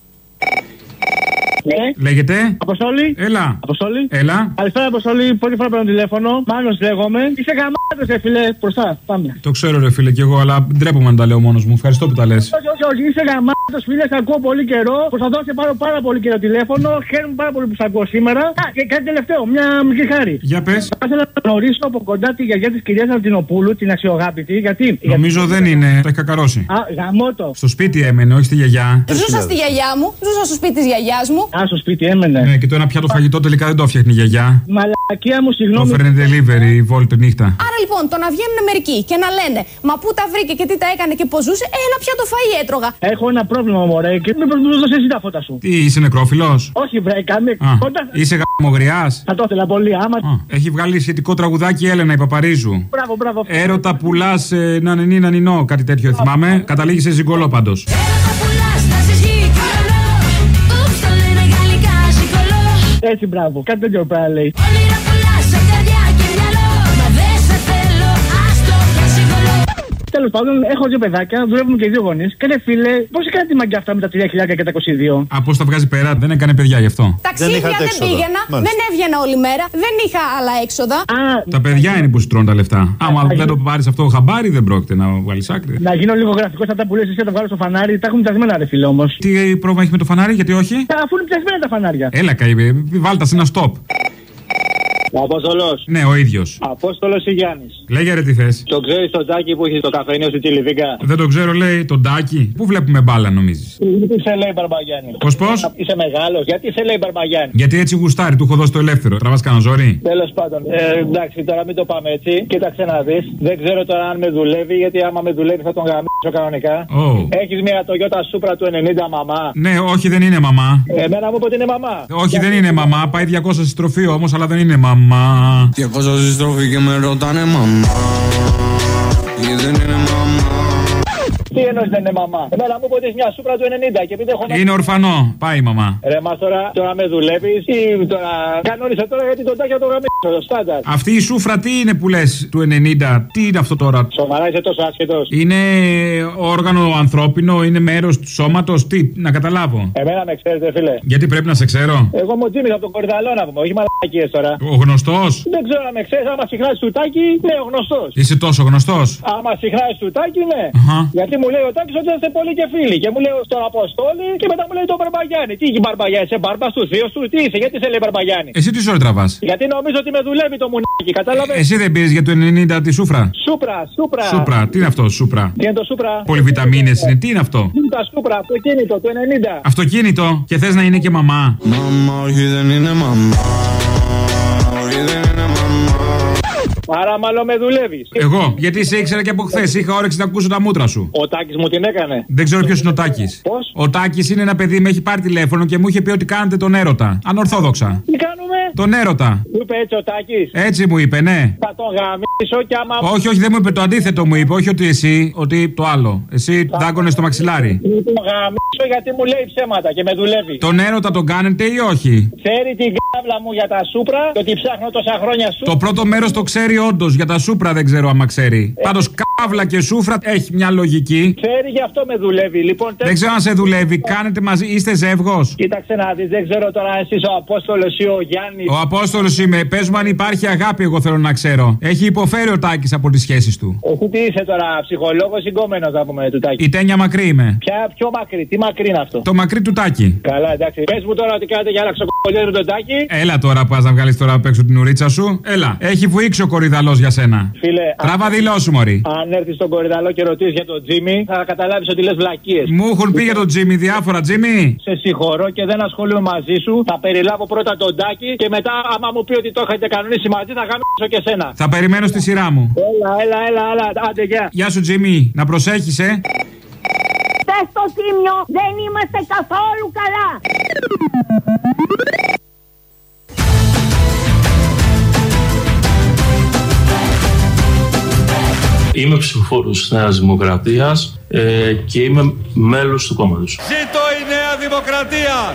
Ναι. Λέγεται. Αποστόλη. Έλα. Αποστόλη. Έλα. Καλησπέρα, Αποστόλη. Πρώτη φορά παίρνω τηλέφωνο. Μάνος λέγομαι. Είσαι γαμάτος, ρε φίλε. Μπροστά. Πάμε. Το ξέρω, ρε φίλε, κι εγώ, αλλά ντρέπομαι να τα λέω μόνος μου. Ευχαριστώ που τα λες. Όχι, όχι, όχι. Είσαι γαμάτος, φίλε. Σε ακούω πολύ καιρό. Προσπαθώ να σε πάρω πάρα πολύ καιρό τηλέφωνο. Χαίρομαι πάρα πολύ που σε ακούω σήμερα. Α, και κάτι τελευταίο. Μια μικρή χάρη. Για πες. Θα ήθελα να γνωρίσω από κοντά τη γιαγιά τη κυρία Αντινοπούλου, την αξιογάπητη. Γιατί. Νομίζω γιατί... δεν είναι. Τα έχει κακαρώσει. Α, γαμώτο. Στο σπίτι έμενε, όχι στη γιαγιά. Ζούσα στη γιαγιά μου. Ζούσα στο σπίτι τη γιαγιά μου. Α, στο σπίτι έμενε. Ναι, και το ένα πιάτο φαγητό τελικά δεν το έφτιαχνε η γιαγιά. Μαλακία μου, συγγνώμη. Το φέρνει delivery η βόλτη νύχτα. Άρα λοιπόν, το να βγαίνουν μερικοί και να λένε μα πού τα βρήκε και τι τα έκανε και πώ ζούσε, ε, ένα πιάτο φαΐ έτρωγα. Έχω ένα πρόβλημα, μωρέ, και μήπως μου δώσεις εσύ τα φώτα σου. Τι, είσαι νεκρόφιλος? Όχι, βρε, κάνε. Όταν... Είσαι γαμογριάς? Θα το ήθελα πολύ, άμα. Α, έχει βγάλει σχετικό τραγουδάκι η Έλενα η Παπαρίζου. Μπράβο, μπράβο. Έρωτα πουλάς ε, να νενί να νινό, κάτι τέτοιο θυμάμαι. Καταλήγει σε ζυγκολό πάντως. Έτσι, μπράβο. Κάτι τέτοιο πρέπει να λέει. Τέλος πάντων, έχω δύο παιδάκια, δουλεύουν και δύο γονείς. Και ρε φίλε, πώς έκανε τη μαγκιά αυτά με τα τρία χιλιάδες και τα είκοσι δύο. Α, πώς τα βγάζει πέρα, δεν έκανε παιδιά γι' αυτό. Ταξίδια δεν, δεν πήγαινα, Μάλιστα. δεν έβγαινα όλη μέρα, δεν είχα άλλα έξοδα. Α, τα παιδιά είναι που σου τρώνε τα λεφτά. Άμα δεν γίνω... το πάρεις αυτό χαμπάρι, δεν πρόκειται να βάλεις άκρη. Να γίνω λίγο γραφικό στα τα που λες εσύ, να τα βγάλω στο φανάρι. Τα έχουν πιασμένα, ρε φίλε όμως. Τι πρόβλημα έχει με το φανάρι, γιατί όχι. Αφού είναι πιασμένα τα φανάρια. Έλα, καεί, βάλτα σε ένα στόπ. Ο Απόστολος. Ναι, ο ίδιος. Απόστολος ή Γιάννης. Λέγε ρε τι θες. Το ξέρεις τον Τάκη που έχει στο καφενείο στη Τιλιβίκα? Δεν το ξέρω, λέει τον Τάκη. Πού βλέπουμε μπάλα, νομίζεις? Γιατί σε λέει Μπαρμπαγιάννη? Πώς πώς? Είσαι μεγάλος. Γιατί σε λέει Μπαρμπαγιάννη? Γιατί έτσι γουστάρει, του έχω δώσει το ελεύθερο. Τραβάς κανένα ζόρι? Τέλος πάντων. Ε, εντάξει, τώρα μην το πάμε έτσι. Κοίταξε να δεις. Δεν ξέρω τώρα αν με δουλεύει, γιατί άμα με δουλεύει θα τον γαμίσω κανονικά. Oh. Έχεις μια Toyota Supra του ενενήντα μαμά? Ναι, όχι, δεν είναι μαμά. Εμένα μου είπε ότι είναι μαμά. Όχι, γιατί... δεν είναι μαμά. Πάει διακόσια στη στροφή όμως, αλλά δεν είναι μαμά. διακόσια στη στροφή και με ρωτάνε μαμά. Ή δεν είναι μαμά. Τι εννοείς δεν είναι μαμά? Εμένα μου είπε ότι έχει μια Supra του ενενήντα και επειδή έχω. Είναι ορφανό. Πάει η μαμά. Ρε μας τώρα, τώρα με δουλεύεις ή τώρα. Κανόνισα τώρα γιατί τον Τάκια το γαμίσω, το στάνταρ. Αυτή η Σούφρα τι είναι που λες του ενενήντα? Τι είναι αυτό τώρα? Σοβαρά είσαι τόσο άσχετος? Είναι όργανο ανθρώπινο, είναι μέρος του σώματος. Τι, να καταλάβω. Εμένα με ξέρετε, φίλε. Γιατί πρέπει να σε ξέρω? Εγώ μου τίμησα από τον Κορυδαλό να πούμε, όχι μαλακίες τώρα. Ο γνωστός? Δεν ξέρω να με ξέρεις, άμα συχνάζεις του Τάκη, ναι, ο γνωστός. Είσαι τόσο γνωστός? Άμα συχνάζεις του Τάκη, ναι. Uh-huh. Γιατί μου λέει ο Τάκης ότι είστε πολύ και φίλοι. Και μου λέει στον Αποστόλη και μετά μου λέει τον Μπαρμπαγιάννη. Τι είχε Μπαρμπαγιάννη, είσαι μπάρμπα του θείο του, τι είσαι, γιατί σε λέει Μπαρμπαγιάννη? Εσύ τι ζωή τραβάς? Γιατί νομίζω ότι με δουλεύει το μουνάκι, κατάλαβε. Εσύ δεν πήρες για το ενενήντα τη Σούφρα? Σούπρα, Σούπρα. Σούπρα, τι είναι αυτό, Σούπρα? Τι είναι το Σούπρα? Πολυβιταμίνες είναι, τι είναι αυτό? Είναι τα Σούπρα, αυτοκίνητο, το ενενήντα. Αυτοκίνητο, και θες να είναι και μαμά? Μαμά, όχι δεν είναι μαμά. Όχι δεν είναι μαμά. Άρα μάλλον με δουλεύεις. Εγώ, γιατί σε ήξερα και από χθες. Είχα όρεξη να ακούσω τα μούτρα σου. Ο Τάκης μου την έκανε. Δεν ξέρω ποιος είναι ο Τάκης. Πώς? Ο Τάκης είναι ένα παιδί, με έχει πάρει τηλέφωνο και μου είχε πει ότι κάνετε τον έρωτα. Ανορθόδοξα. Τι κάνουμε κάνουμε? Τον έρωτα. Του είπε έτσι ο Τάκης. Έτσι μου είπε, ναι. Θα τον γαμίσω και άμα. Όχι, όχι, δεν μου είπε το αντίθετο μου είπε. Όχι ότι εσύ, ότι το άλλο. Εσύ δάγκωνε στο μαξιλάρι. Του τον γαμίσω γιατί μου λέει ψέματα και με δουλεύει. Τον έρωτα τον κάνετε ή όχι? Ξέρει την κάβλα μου για τα Σούπρα και ότι ψάχνω τόσα χρόνια σου. Το πρώτο μέρος το ξέρει όντως. Για τα Σούπρα δεν ξέρω άμα ξέρει. Ε. Πάντως κάβλα και Σούφρα έχει μια λογική. Ξέρει, γι' αυτό με δουλεύει. Λοιπόν, δεν ξέρω αν σε δουλεύει. Κάνετε μαζί, είστε ζεύγος. Κοίταξε να δεις, δεν ξέρω τώρα αν εσύ ο Απόστολος ή ο Γιάννης. Ο Απόστολος είμαι. Πες μου αν υπάρχει αγάπη, εγώ θέλω να ξέρω. Έχει υποφέρει ο Τάκης από τις σχέσεις του. Εσύ τι είσαι τώρα, ψυχολόγος ή γκόμενος να πούμε του Τάκη? Η τένια μακρύ είμαι. Ποια πιο μακρύ, τι μακρύ είναι αυτό? Το μακρύ του Τάκη. Καλά, εντάξει. Πες μου τώρα ότι κάνετε για να ξοκολλιέτε τον Τάκη. Έλα τώρα, πας να βγάλεις τώρα απ' έξω την ουρίτσα σου. Έλα, έχει βουήξει ο κορυδαλός για σένα. Φίλε, τράβα δηλώσου, μωρή. Αν έρθει στον κορυδαλό και ρωτήσει για τον Τζίμι, θα καταλάβεις ότι λες βλακίες. Μου έχουν πει για τον Τζίμι διάφορα, Τζίμι. Σε συγχωρώ και δεν ασχολούμαι μαζί σου. Θα περιλάβω πρώτα τον Τάκη και μετά, άμα μου πει ότι το έχετε κανονίσει μαζί, θα γαμίσω και σένα. Θα περιμένω στη σειρά μου. Έλα, έλα, έλα, έλα. Άντε, γεια. Γεια σου, Τζίμι. Να προσέχεις, ε. Πες στο Τίμιο, δεν είμαστε καθόλου καλά. Είμαι ψηφοφόρος της Νέας Δημοκρατίας ε, και είμαι μέλος του κόμματος. Ζήτω η Νέα Δημοκρατία!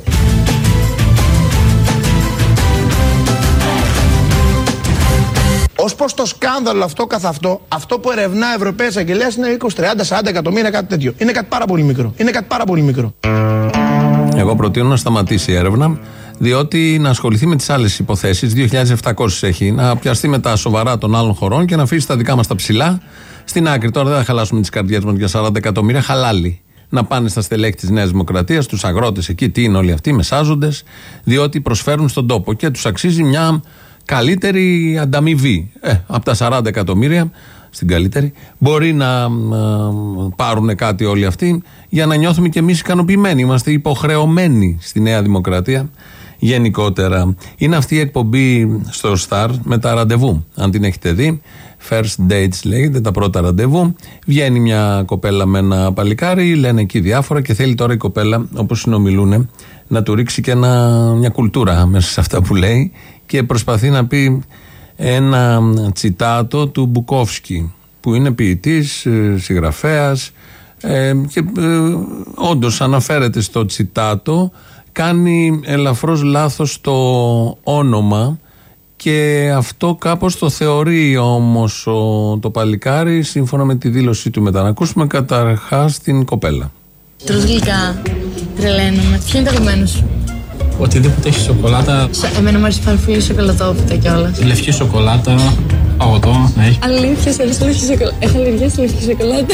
Ως προς το σκάνδαλο αυτό καθ' αυτό, αυτό που ερευνά Ευρωπαίος Αγγελέας είναι είκοσι, τριάντα, σαράντα εκατομμύρια, κάτι τέτοιο. Είναι κάτι πάρα πολύ μικρό. Είναι κάτι πάρα πολύ μικρό. Εγώ προτείνω να σταματήσει η έρευνα, διότι να ασχοληθεί με τις άλλες υποθέσεις. δύο χιλιάδες επτακόσιες έχει. Να πιαστεί με τα σοβαρά των άλλων χωρών και να αφήσει τα δικά μας τα ψηλά στην άκρη. Τώρα δεν θα χαλάσουμε τις καρδιές μας για σαράντα εκατομμύρια. Χαλάλι. Να πάνε στα στελέχη της Νέας Δημοκρατίας, τους αγρότες εκεί, τι είναι όλοι αυτοί, μεσάζοντες, διότι προσφέρουν στον τόπο και τους αξίζει μια καλύτερη ανταμοιβή. Ε, από τα σαράντα εκατομμύρια, στην καλύτερη, μπορεί να ε, πάρουν κάτι όλοι αυτοί για να νιώθουμε κι εμείς ικανοποιημένοι. Είμαστε υποχρεωμένοι στη Νέα Δημοκρατία γενικότερα. Είναι αυτή η εκπομπή στο Star με τα ραντεβού. Αν την έχετε δει, first dates λέγεται, τα πρώτα ραντεβού. Βγαίνει μια κοπέλα με ένα παλικάρι, λένε εκεί διάφορα και θέλει τώρα η κοπέλα, όπως συνομιλούν, να του ρίξει και ένα, μια κουλτούρα μέσα σε αυτά που λέει και προσπαθεί να πει ένα τσιτάτο του Μπουκόφσκι, που είναι ποιητής, συγγραφέας ε, και ε, όντως αναφέρεται στο τσιτάτο, κάνει ελαφρώς λάθος το όνομα και αυτό κάπως το θεωρεί όμως ο, το παλικάρι σύμφωνα με τη δήλωσή του. Μετά να ακούσουμε καταρχάς την κοπέλα. Τρως γλυκά, τρελαίνομαι. Ποιο είναι το αγαπημένο σου? Οτιδήποτε έχει σοκολάτα. Εμένα μου αρέσει πάρα πολύ η σοκολατόπιτα κιόλας. Λευκή σοκολάτα, παγωτό να έχει. Αλήθεια, σε αρέσει λευκή σοκολάτα. Έχω αλλεργία στη λευκή σοκολάτα.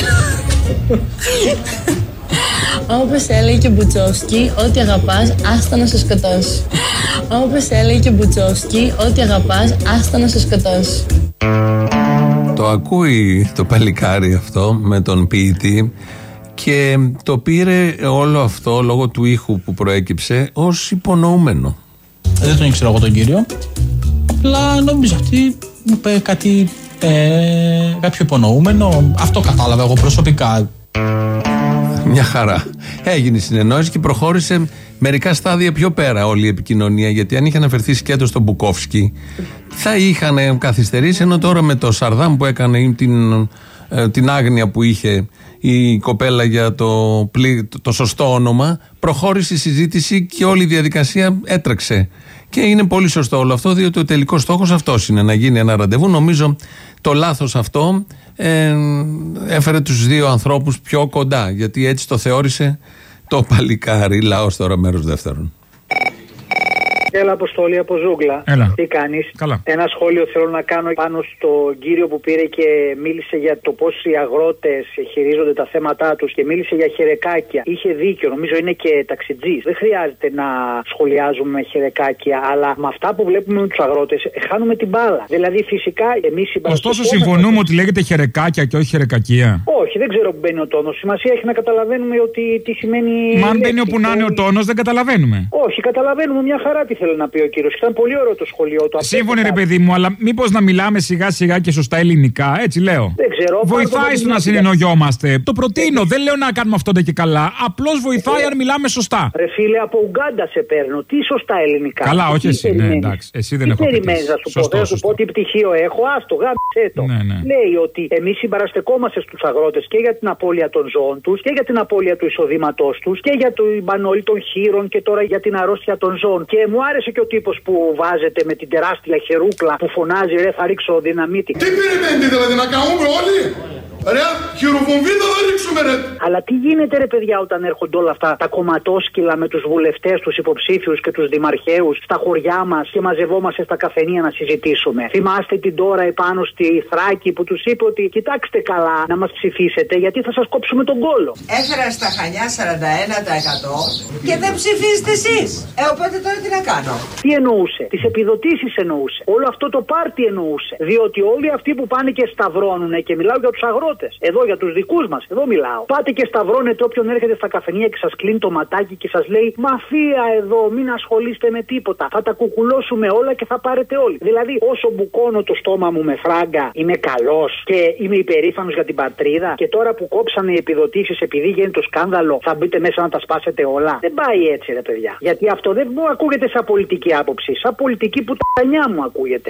Όπως έλεγε και ο Μπουτσόφσκι, ό,τι αγαπάς, άστα να σε σκοτώσει. Όπως έλεγε και ο Μπουτσόφσκι, ό,τι αγαπάς, άστα να σε σκοτώσει. Το ακούει το παλικάρι αυτό με τον ποιητή και το πήρε όλο αυτό λόγω του ήχου που προέκυψε ως υπονοούμενο. Δεν τον ήξερα εγώ τον κύριο. Απλά νόμιζα ότι μου είπε κάτι ε, κάποιο υπονοούμενο. Αυτό κατάλαβα εγώ προσωπικά. Μια χαρά. Έγινε η συνεννόηση και προχώρησε μερικά στάδια πιο πέρα όλη η επικοινωνία. Γιατί αν είχε αναφερθεί σκέτο στον Μπουκόφσκι, θα είχαν καθυστερήσει. Ενώ τώρα με το Σαρδάμ που έκανε την, την άγνοια που είχε η κοπέλα για το, πλή, το, το σωστό όνομα, προχώρησε η συζήτηση και όλη η διαδικασία έτρεξε. Και είναι πολύ σωστό όλο αυτό, διότι ο τελικός στόχος αυτός είναι, να γίνει ένα ραντεβού. Νομίζω το λάθος αυτό ε, έφερε τους δύο ανθρώπους πιο κοντά, γιατί έτσι το θεώρησε το παλικάρι. Λαός τώρα, μέρος δεύτερον. Έλα, Αποστόλη, από Ζούγκλα. Έλα. Τι κάνεις? Καλά. Ένα σχόλιο θέλω να κάνω πάνω στον κύριο που πήρε και μίλησε για το πώς οι αγρότες χειρίζονται τα θέματα τους και μίλησε για χερεκάκια. Είχε δίκιο, νομίζω είναι και ταξιτζής. Δεν χρειάζεται να σχολιάζουμε χερεκάκια, αλλά με αυτά που βλέπουμε με τους αγρότες χάνουμε την μπάλα. Δηλαδή, φυσικά εμείς οι Ωστόσο, συμφωνούμε ότι λέγεται χερεκάκια και όχι χερεκακία. Όχι, δεν ξέρω που μπαίνει ο τόνος. Σημασία έχει να καταλαβαίνουμε ότι τι σημαίνει. Μα αν μπαίνει όπου να είναι ο τόνος, δεν καταλαβαίνουμε. Όχι, καταλαβαίνουμε μια χαρά τι θέλω ήθελε να πει ο κύριος. Ήταν πολύ ωραίο το σχολείο του. Σύμφωνοι, ρε παιδί μου, αλλά μήπως να μιλάμε σιγά σιγά και σωστά ελληνικά, έτσι λέω. Δεν ξέρω. Βοηθάει στο να συνεννοιόμαστε. Το προτείνω, δεν λέω να κάνουμε αυτό και καλά. Απλώς βοηθάει αν μιλάμε σωστά. Ρε φίλε, από Ουγκάντα σε παίρνω. Τι σωστά ελληνικά. Καλά, όχι εσύ, ναι, εντάξει. Εσύ δεν έχω πει. Να σου πω, θα σου πω τι πτυχίο έχω. Άστο, γάμισε το. Ναι, ναι. Λέει ότι εμείς συμπαραστεκόμαστε στους αγρότες και για την απώλεια των ζώων τους και για την απώλεια του εισοδήματός τους και για την πανόλη των χείρων και τώρα για την αρρώστια των ζώων. Και μου άρεσε και ο τύπος που βάζεται με την τεράστια χερούκλα που φωνάζει ρε θα ρίξω δυναμίτη. Τι περιμένετε δηλαδή να κάνουμε όλοι? Ρε, χειροβομβίδα θα ρίξουμε ρε. Αλλά τι γίνεται ρε παιδιά όταν έρχονται όλα αυτά τα κομματόσκυλα με τους βουλευτές, τους υποψήφιους και τους δημαρχαίους στα χωριά μας και μαζευόμαστε στα καφενεία να συζητήσουμε. Θυμάστε την τώρα επάνω στη Θράκη που τους είπε ότι κοιτάξτε καλά να μας ψηφίσετε γιατί θα σας κόψουμε τον κόλο. Έφερα στα Χανιά σαράντα ένα τοις εκατό και δεν ψηφίζετε εσείς. Ε, οπότε τώρα τι να κάνω. Τι εννοούσε? Τις επιδοτήσεις εννοούσε. Όλο αυτό το πάρτι εννοούσε. Διότι όλοι αυτοί που πάνε και σταυρώνουνε και μιλάω για τους αγρότες. Εδώ για τους δικούς μας, εδώ μιλάω. Πάτε και σταυρώνετε όποιον έρχεται στα καφενεία και σας κλείνει το ματάκι και σας λέει μαφία εδώ, μην ασχολείστε με τίποτα. Θα τα κουκουλώσουμε όλα και θα πάρετε όλοι. Δηλαδή, όσο μπουκώνω το στόμα μου με φράγκα, είμαι καλός και είμαι υπερήφανος για την πατρίδα. Και τώρα που κόψανε οι επιδοτήσεις επειδή γίνεται το σκάνδαλο, θα μπείτε μέσα να τα σπάσετε όλα. Δεν πάει έτσι, ρε παιδιά. Γιατί αυτό δεν μου ακούγεται σαν πολιτική άποψη. Σαν πολιτική που τα νιά μου ακούγεται.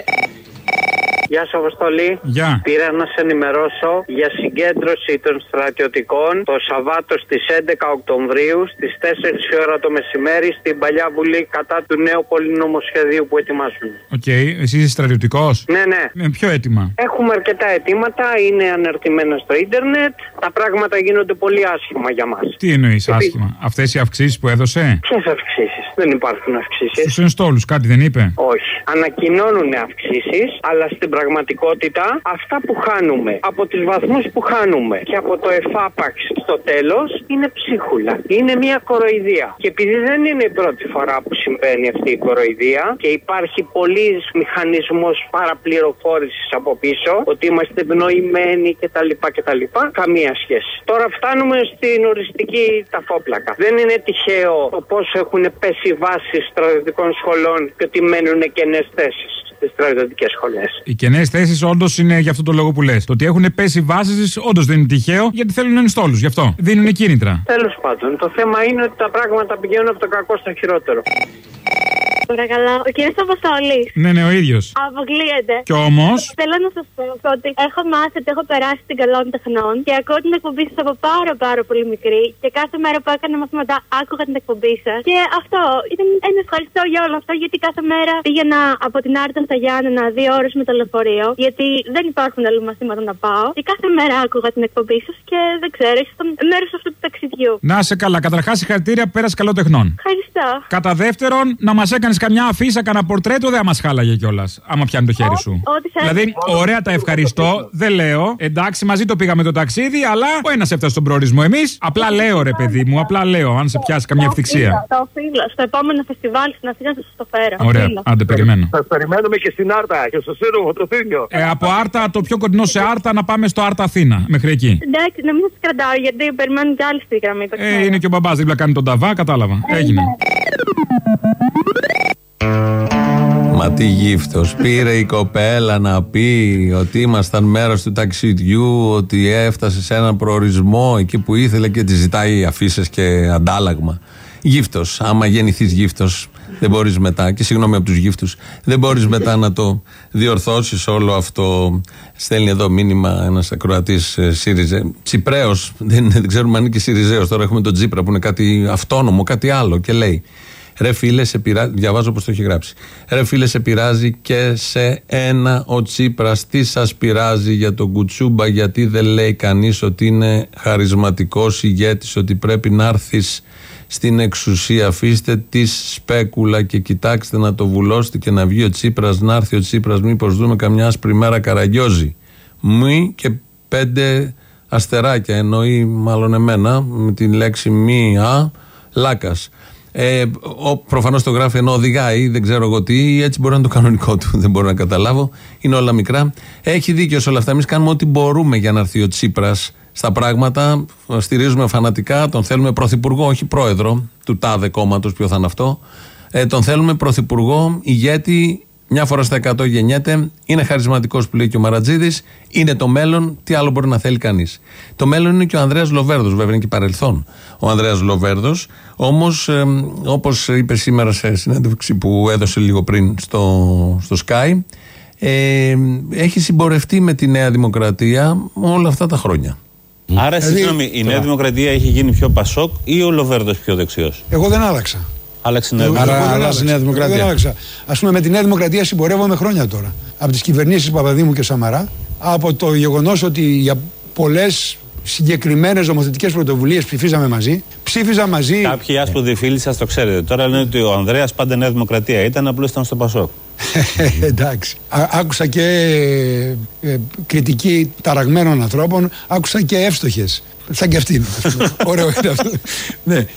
Γεια σου, Αποστολή. Γεια. Πήρα να σε ενημερώσω για συγκέντρωση των στρατιωτικών το Σαββάτο στις έντεκα Οκτωβρίου στις τέσσερις η ώρα το μεσημέρι στην Παλιά Βουλή κατά του νέου πολυνομοσχεδίου που ετοιμάζουν. Οκ, okay. Εσύ είσαι στρατιωτικός? Ναι, ναι. Με ποιο αίτημα? Έχουμε αρκετά αιτήματα, είναι αναρτημένα στο ίντερνετ. Τα πράγματα γίνονται πολύ άσχημα για μας. Τι εννοείς Επί... άσχημα? Αυτές οι αυξήσεις που έδωσε? Ποιες αυξήσεις? Δεν υπάρχουν αυξήσεις. Στους ενστόλους κάτι δεν είπε? Όχι. Ανακοινώνουν αυξήσεις, αλλά στην πραγματικότητα αυτά που χάνουμε από τους βαθμούς που χάνουμε και από το εφάπαξ στο τέλος είναι ψίχουλα. Είναι μια κοροϊδία. Και επειδή δεν είναι η πρώτη φορά που συμβαίνει αυτή η κοροϊδία και υπάρχει πολύς μηχανισμός παραπληροφόρησης από πίσω ότι είμαστε ευνοημένοι κτλ. κτλ. Καμία σχέση. Τώρα φτάνουμε στην οριστική ταφόπλακα. Δεν είναι τυχαίο το πώς έχουν πέσει βάσεις στρατιωτικών σχολών και ότι μένουν κενές θέσεις στις στρατιωτικές σχολές. Οι κενές θέσεις όντως είναι για αυτό το λόγο που λες. Το ότι έχουν πέσει βάσεις όντως δεν είναι τυχαίο γιατί θέλουν ενστόλους. Γι' αυτό δίνουν κίνητρα. Τέλος πάντων, το θέμα είναι ότι τα πράγματα πηγαίνουν από το κακό στο χειρότερο. Παρακαλώ, ο κύριος Αποστολής. Ναι, ναι, ο ίδιος. Αποκλείεται. Κι όμως. Θέλω να σας πω ότι έχω μάθει ότι έχω περάσει την καλών τεχνών και ακούω την εκπομπή σας από πάρα πάρα πολύ μικρή και κάθε μέρα που έκανα μαθήματα άκουγα την εκπομπή σας. Και αυτό ήταν ένα ευχαριστώ για όλο αυτό γιατί κάθε μέρα πήγαινα από την Άρτα στα Γιάννενα δύο ώρες με το λεωφορείο γιατί δεν υπάρχουν άλλα μαθήματα να πάω και κάθε μέρα άκουγα την εκπομπή σας και δεν ξέρω, ήσασταν μέρος αυτού του ταξιδιού. Να σε καλά, καταρχάς συγχαρητήρια που πέρασε καλών τεχνών. Ευχαριστώ. Κατά δεύτερον, να μας έκανες καμιά αφίσα, κανένα πορτρέτο, δεν μας χάλαγε κιόλας. Άμα πιάνει το χέρι σου. Ό, ό,τι δηλαδή, ωραία τα ευχαριστώ, δεν λέω. Εντάξει, μαζί το πήγαμε το ταξίδι, αλλά ο ένας έφτασε στον προορισμό. Εμείς απλά λέω, ρε παιδί μου, απλά λέω, αν σε πιάσει καμιά ευτυχία. Το οφείλω. Στο επόμενο φεστιβάλ στην Αθήνα θα σας το φέρω. Ωραία, άντε, περιμένω. Σας περιμένουμε και στην Άρτα και στο Σύλλογο το Θήνιο. Ε, από Άρτα, το πιο κοντινό σε Άρτα, να πάμε στο Άρτα Αθήνα. Μέχρι εκεί. Εντάξει, να μην σας κρατάω, γιατί περιμένουν κι άλλοι στη γραμμή. Ε, είναι και ο μπαμπάς δίπλα, κάνει τον ταβά, κατάλαβα. Έγινε. Μα τι γύφτος. Πήρε η κοπέλα να πει ότι ήμασταν μέρος του ταξιδιού, ότι έφτασε σε έναν προορισμό εκεί που ήθελε και τη ζητάει αφίσες και αντάλλαγμα. Γύφτος. Άμα γεννηθείς γύφτος, δεν μπορείς μετά, και συγγνώμη από τους γύφτους, δεν μπορείς μετά να το διορθώσεις όλο αυτό. Στέλνει εδώ μήνυμα ένας ακροατής ΣΥΡΙΖΕ. Τσιπρέος, δεν, δεν ξέρουμε αν είναι και ΣΥΡΙΖΕος. Τώρα έχουμε τον Τσίπρα που είναι κάτι αυτόνομο, κάτι άλλο, και λέει. Ρε φίλε, σε πειράζει, διαβάζω όπως το έχει γράψει. Ρε φίλε, σε πειράζει και σε ένα ο Τσίπρας. Τι σας πειράζει για τον Κουτσούμπα, γιατί δεν λέει κανείς ότι είναι χαρισματικός ηγέτης, ότι πρέπει να έρθεις στην εξουσία. Αφήστε τη σπέκουλα και κοιτάξτε να το βουλώσετε και να βγει ο Τσίπρας, να έρθει ο Τσίπρας, μήπως δούμε καμιά άσπρη μέρα Καραγκιόζη. Μη και πέντε αστεράκια, εννοεί μάλλον εμένα, με την λέξη μία, Λάκας. Ε, προφανώς το γράφει ενώ οδηγάει, δεν ξέρω εγώ τι, έτσι μπορεί να είναι το κανονικό του, δεν μπορώ να καταλάβω. Είναι όλα μικρά. Έχει δίκιο σε όλα αυτά. Εμείς κάνουμε ό,τι μπορούμε για να έρθει ο Τσίπρας στα πράγματα. Στηρίζουμε φανατικά, τον θέλουμε πρωθυπουργό, όχι πρόεδρο του τάδε κόμματος, ποιο θα είναι αυτό. Ε, τον θέλουμε πρωθυπουργό, ηγέτη, μια φορά στα εκατό γεννιέται, είναι χαρισματικός που λέει και ο Μαρατζίδης, είναι το μέλλον, τι άλλο μπορεί να θέλει κανείς. Το μέλλον είναι και ο Ανδρέας Λοβέρδος, βέβαια είναι και παρελθόν ο Ανδρέας Λοβέρδος, όμως ε, όπως είπε σήμερα σε συνέντευξη που έδωσε λίγο πριν στο, στο Sky, ε, έχει συμπορευτεί με τη Νέα Δημοκρατία όλα αυτά τα χρόνια. Άρα, συγγνώμη, η Νέα Δημοκρατία έχει γίνει πιο Πασόκ ή ο Λοβέρδος πιο δεξιός? Εγώ δεν άλλαξα. Άλλαξε η Νέα Δημοκρατία. Άρα, άλλαξε η Νέα Δημοκρατία. Δεν άλλαξα. Ας πούμε, με τη Νέα Δημοκρατία συμπορεύομαι χρόνια τώρα. Από τις κυβερνήσεις Παπαδήμου και Σαμαρά, από το γεγονός ότι για πολλές συγκεκριμένες νομοθετικές πρωτοβουλίες ψηφίζαμε μαζί. Ψήφιζα μαζί. Κάποιοι άσπροδοι φίλοι σας το ξέρετε. Τώρα λένε ότι ο Ανδρέας πάντα Νέα Δημοκρατία ήταν, απλώς ήταν στο Πασόκ. Εντάξει. Α, άκουσα και ε, κριτική ταραγμένων ανθρώπων, άκουσα και εύστοχες. Σαν και αυτήν. Ωραίο είναι αυτό. Ναι.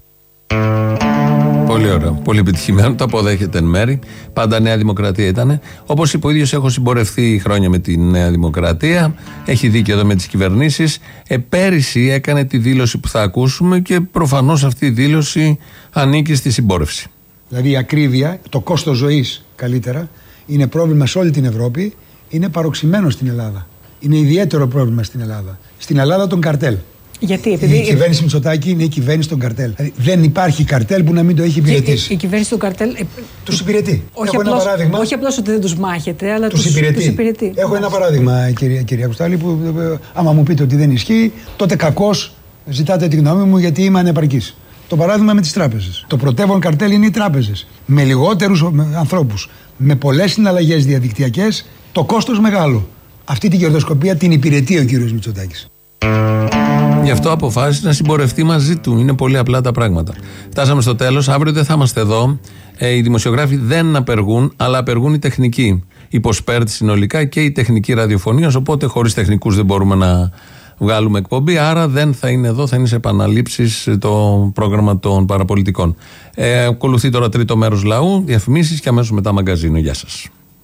Πολύ ωραίο. Πολύ επιτυχημένο. Το αποδέχεται εν μέρη. Πάντα Νέα Δημοκρατία ήταν. Όπως είπε ο ίδιος, έχω συμπορευτεί χρόνια με τη Νέα Δημοκρατία. Έχει δίκιο εδώ με τις κυβερνήσεις. Ε, πέρυσι έκανε τη δήλωση που θα ακούσουμε και προφανώς αυτή η δήλωση ανήκει στη συμπόρευση. Δηλαδή η ακρίβεια, το κόστος ζωής καλύτερα, είναι πρόβλημα σε όλη την Ευρώπη. Είναι παροξημένο στην Ελλάδα. Είναι ιδιαίτερο πρόβλημα στην Ελλάδα. Στην Ελλάδα των καρτέλ. Γιατί, επειδή... Η κυβέρνηση Μητσοτάκη είναι η κυβέρνηση των καρτέλ. Δηλαδή, δεν υπάρχει καρτέλ που να μην το έχει υπηρετήσει. Η, η κυβέρνηση των καρτέλ. Τους υπηρετεί. Όχι Έχω απλώς, ένα παράδειγμα. Όχι απλώς ότι δεν τους μάχεται, αλλά τους τους υπηρετεί. Τους υπηρετεί. Έχω ένα παράδειγμα, κυρία, κυρία Κουστάλη, που άμα μου πείτε ότι δεν ισχύει, τότε κακώς ζητάτε τη γνώμη μου γιατί είμαι ανεπαρκής. Το παράδειγμα με τις τράπεζες. Το πρωτεύον καρτέλ είναι οι τράπεζες. Με λιγότερους ανθρώπους, με πολλές συναλλαγές διαδικτυακές, το κόστος μεγάλο. Αυτή την κερδοσκοπία την υπηρετεί ο κύριος Μητσοτάκης. Γι' αυτό αποφάσισε να συμπορευτεί μαζί του. Είναι πολύ απλά τα πράγματα. Φτάσαμε στο τέλος. Αύριο δεν θα είμαστε εδώ. Ε, οι δημοσιογράφοι δεν απεργούν, αλλά απεργούν οι τεχνικοί. Η Ποσπέρτ συνολικά και η τεχνική ραδιοφωνία. Οπότε χωρίς τεχνικούς δεν μπορούμε να βγάλουμε εκπομπή. Άρα δεν θα είναι εδώ, θα είναι σε επαναλήψεις το πρόγραμμα των παραπολιτικών. Ε, ακολουθεί τώρα τρίτο μέρος λαού, διαφημίσεις και αμέσως μετά μαγκαζίνο. Γεια σας.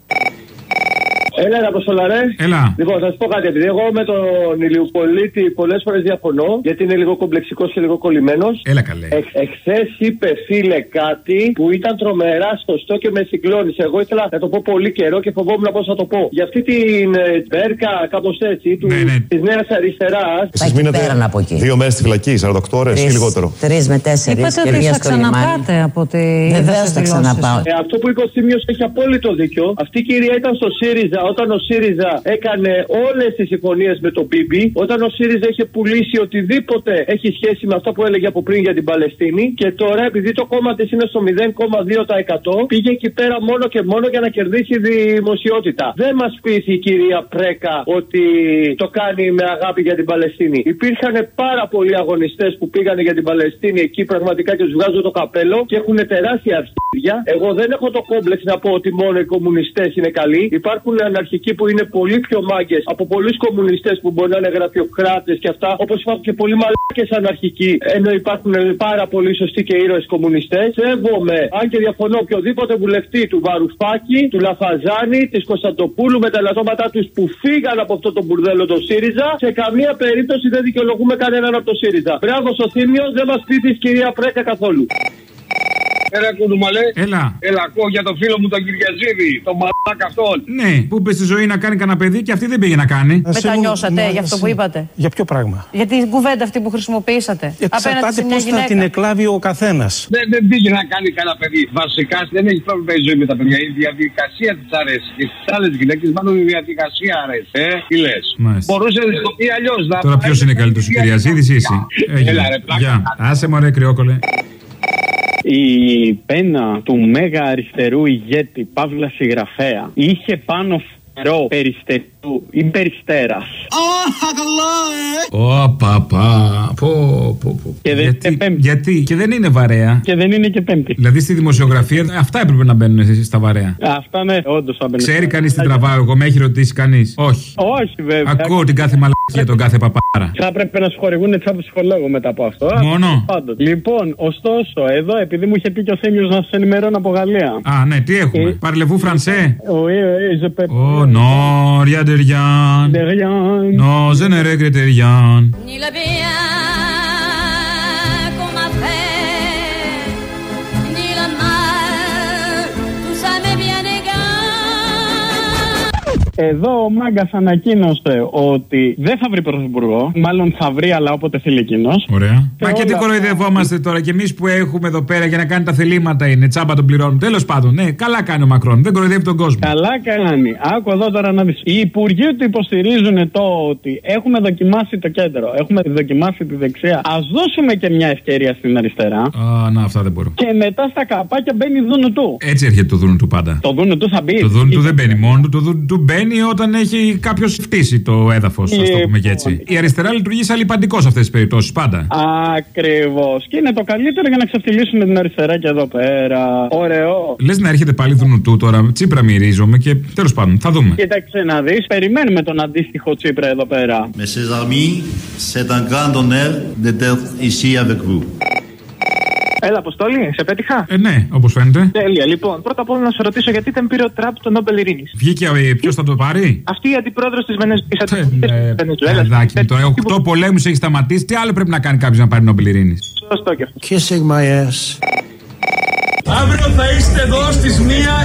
Έλα, να αποστολά, ρε. Έλα. Λοιπόν, θα σα πω κάτι. Επειδή εγώ με τον Ηλιοπολίτη πολλές φορές διαφωνώ, γιατί είναι λίγο κομπλεξικός και λίγο κολλημένος. Έλα, καλέ. Εχ, εχθές είπε, φίλε, κάτι που ήταν τρομερά σωστό και με συγκλώνησε. Εγώ ήθελα να το πω πολύ καιρό και φοβόμουν πώς θα το πω. Για αυτή την Μπέρκα, κάπως έτσι, του, ναι, ναι. της Νέας Αριστεράς. Εσείς μείνετε δύο μέρες στη φυλακή, σαράντα οκτώ ώρες ή λιγότερο. Τρεις με τέσσερις. Είπατε ότι θα ξαναπάτε από τη. Βεβαίως θα ξαναπάω. Ε, αυτό που είπε ο Θήμιος έχει απόλυτο δίκιο. Αυτή η κυρία ήταν στο ΣΥΡΙΖΑ. Όταν ο ΣΥΡΙΖΑ έκανε όλες τις συμφωνίες με τον Μπίμπι, όταν ο ΣΥΡΙΖΑ είχε πουλήσει οτιδήποτε έχει σχέση με αυτά που έλεγε από πριν για την Παλαιστίνη, και τώρα επειδή το κόμμα της είναι στο μηδέν κόμμα δύο τοις εκατό πήγε εκεί πέρα μόνο και μόνο για να κερδίσει δημοσιότητα. Δεν μας πείθει η κυρία Πρέκα ότι το κάνει με αγάπη για την Παλαιστίνη. Υπήρχαν πάρα πολλοί αγωνιστές που πήγανε για την Παλαιστίνη εκεί πραγματικά και τους βγάζω το καπέλο και έχουν τεράστια αρχίδια. Εγώ δεν έχω το κόμπλεξ να πω ότι μόνο οι κομμουνιστές είναι καλοί. Υπάρχουν αναρχικοί που είναι πολύ πιο μάγκες από πολλούς κομμουνιστές που μπορεί να είναι γραφειοκράτες και αυτά, όπως υπάρχουν και πολλοί μαλάκες αναρχικοί, ενώ υπάρχουν πάρα πολύ σωστοί και ήρωες κομμουνιστές. Σέβομαι, αν και διαφωνώ, οποιοδήποτε βουλευτή του Βαρουφάκη, του Λαφαζάνη, της Κωνσταντοπούλου με τα ελαττώματά τους που φύγαν από αυτό το μπουρδέλο το ΣΥΡΙΖΑ, σε καμία περίπτωση δεν δικαιολογούμε κανέναν από το ΣΥΡΙΖΑ. Μπράβο στο Θήμιο, δεν μας πει της κυρία Πρέκα καθόλου. Έλα, κουνούμαλε. Έλα. Έλα, ακούω για το φίλο μου τον Κυριαζίδη, τον μαλάκα αυτόν. Ναι, που είπε στη ζωή να κάνει κανένα παιδί και αυτή δεν πήγε να κάνει. Μετανιώσατε για αυτό που είπατε? Για ποιο πράγμα? Για την κουβέντα αυτή που χρησιμοποιήσατε. Εξαρτάται πώς θα την εκλάβει ο καθένας. Δεν, δεν πήγε να κάνει κανένα παιδί. Βασικά δεν έχει πρόβλημα η ζωή με τα παιδιά. Η διαδικασία της αρέσει. Και στις άλλες γυναίκες μάλλον η διαδικασία αρέσει. Ε, τι λες. Μπορούσε ή αλλιώς να. Τώρα ποιος είναι καλύτερος, ο Κυριαζίδης ή εσύ? Έλα, ρε, πλάκα. Άσε μωρέ, κρυόκολε. Η πένα του μέγα αριστερού ηγέτη Παύλα συγγραφέα είχε πάνω φτερό περιστερού ή περιστέρας. Αχ, καλά, ε! Ω, παπά. Πω, πω, πω. Και δεν γιατί, είναι πέμπτη. γιατί, και δεν είναι βαρέα. Και δεν είναι και πέμπτη. Δηλαδή στη δημοσιογραφία αυτά έπρεπε να μπαίνουν εσείς στα βαρέα. Αυτά ναι, όντως θα μπαίνουν. Ξέρει κανείς τι τραβάω εγώ, με έχει ρωτήσει κανείς? Όχι. Όχι, βέβαια. Ακούω την κάθε μαλακία, τον κάθε παπάρα. Θα έπρεπε να σου χορηγούν τσάπου ψυχολόγο μετά από αυτό. Μόνο. Πάντως. Λοιπόν, ωστόσο, εδώ επειδή μου είχε πει και ο Θήμιος να σας ενημερώνω από Γαλλία. Α, ναι, τι έχουμε? Ε, Parlez-vous français? Oui, oui, je peux. Oh non, rien de rien. De rien. Non, je ne regrette rien. Ni le bien qu'on m'a fait, ni le mal Εδώ ο Μάγκας ανακοίνωσε ότι δεν θα βρει πρωθυπουργό. Μάλλον θα βρει, αλλά όποτε θέλει εκείνος. Ωραία. Μα και τι κοροϊδευόμαστε τώρα, και εμείς που έχουμε εδώ πέρα για να κάνει τα θελήματα είναι. Τσάμπα τον πληρώνουν. Τέλος πάντων, ναι, καλά κάνει ο Μακρόν. Δεν κοροϊδεύει τον κόσμο. Καλά κάνει. Άκου εδώ τώρα να δεις. Οι υπουργοί του υποστηρίζουν το ότι έχουμε δοκιμάσει το κέντρο, έχουμε δοκιμάσει τη δεξιά. Ας δώσουμε και μια ευκαιρία στην αριστερά. Α, να, αυτά δεν μπορώ. Και μετά στα καπάκια μπαίνει δούνου του. Έτσι έρχεται το δούνου του πάντα. Το δούνου του θα μπει. Το δούνου του δεν μπαίνει μόνο του. Το δούνου του μπαίνει όταν έχει κάποιο φτύσει το έδαφος. Α το πούμε και έτσι. Η αριστερά λειτουργεί σαν λιπαντικό σε αυτές τις περιπτώσεις πάντα. Ακριβώς. Και είναι το καλύτερο για να ξεφτυλίσουμε την αριστερά και εδώ πέρα. Ωραίο. Λες να έρχεται πάλι δούνου του τώρα. Τσίπρα μυρίζομαι και τέλος πάντων θα δούμε. Κοίταξε να δεις. Περιμένουμε τον αντίστοιχο Τσίπρα εδώ πέρα. Με ses amis, c'est un grand honneur d'être ici avec vous. Έλα, Αποστόλη, σε πέτυχα. Ε, ναι, όπως φαίνεται. Τέλεια, λοιπόν. Πρώτα απ' όλα να σε ρωτήσω γιατί δεν πήρε ο Τραμπ το Νόμπελ Ειρήνης. Βγήκε, ποιος θα το πάρει? Αυτή η αντιπρόεδρος της Βενεζουέλας. Παιδάκι, τώρα οκτώ πολέμους έχει σταματήσει. Τι άλλο πρέπει να κάνει κάποιος να πάρει Νόμπελ Ειρήνης? Σωστό και αυτό. Kissing my ass. Αύριο θα είστε εδώ στις μία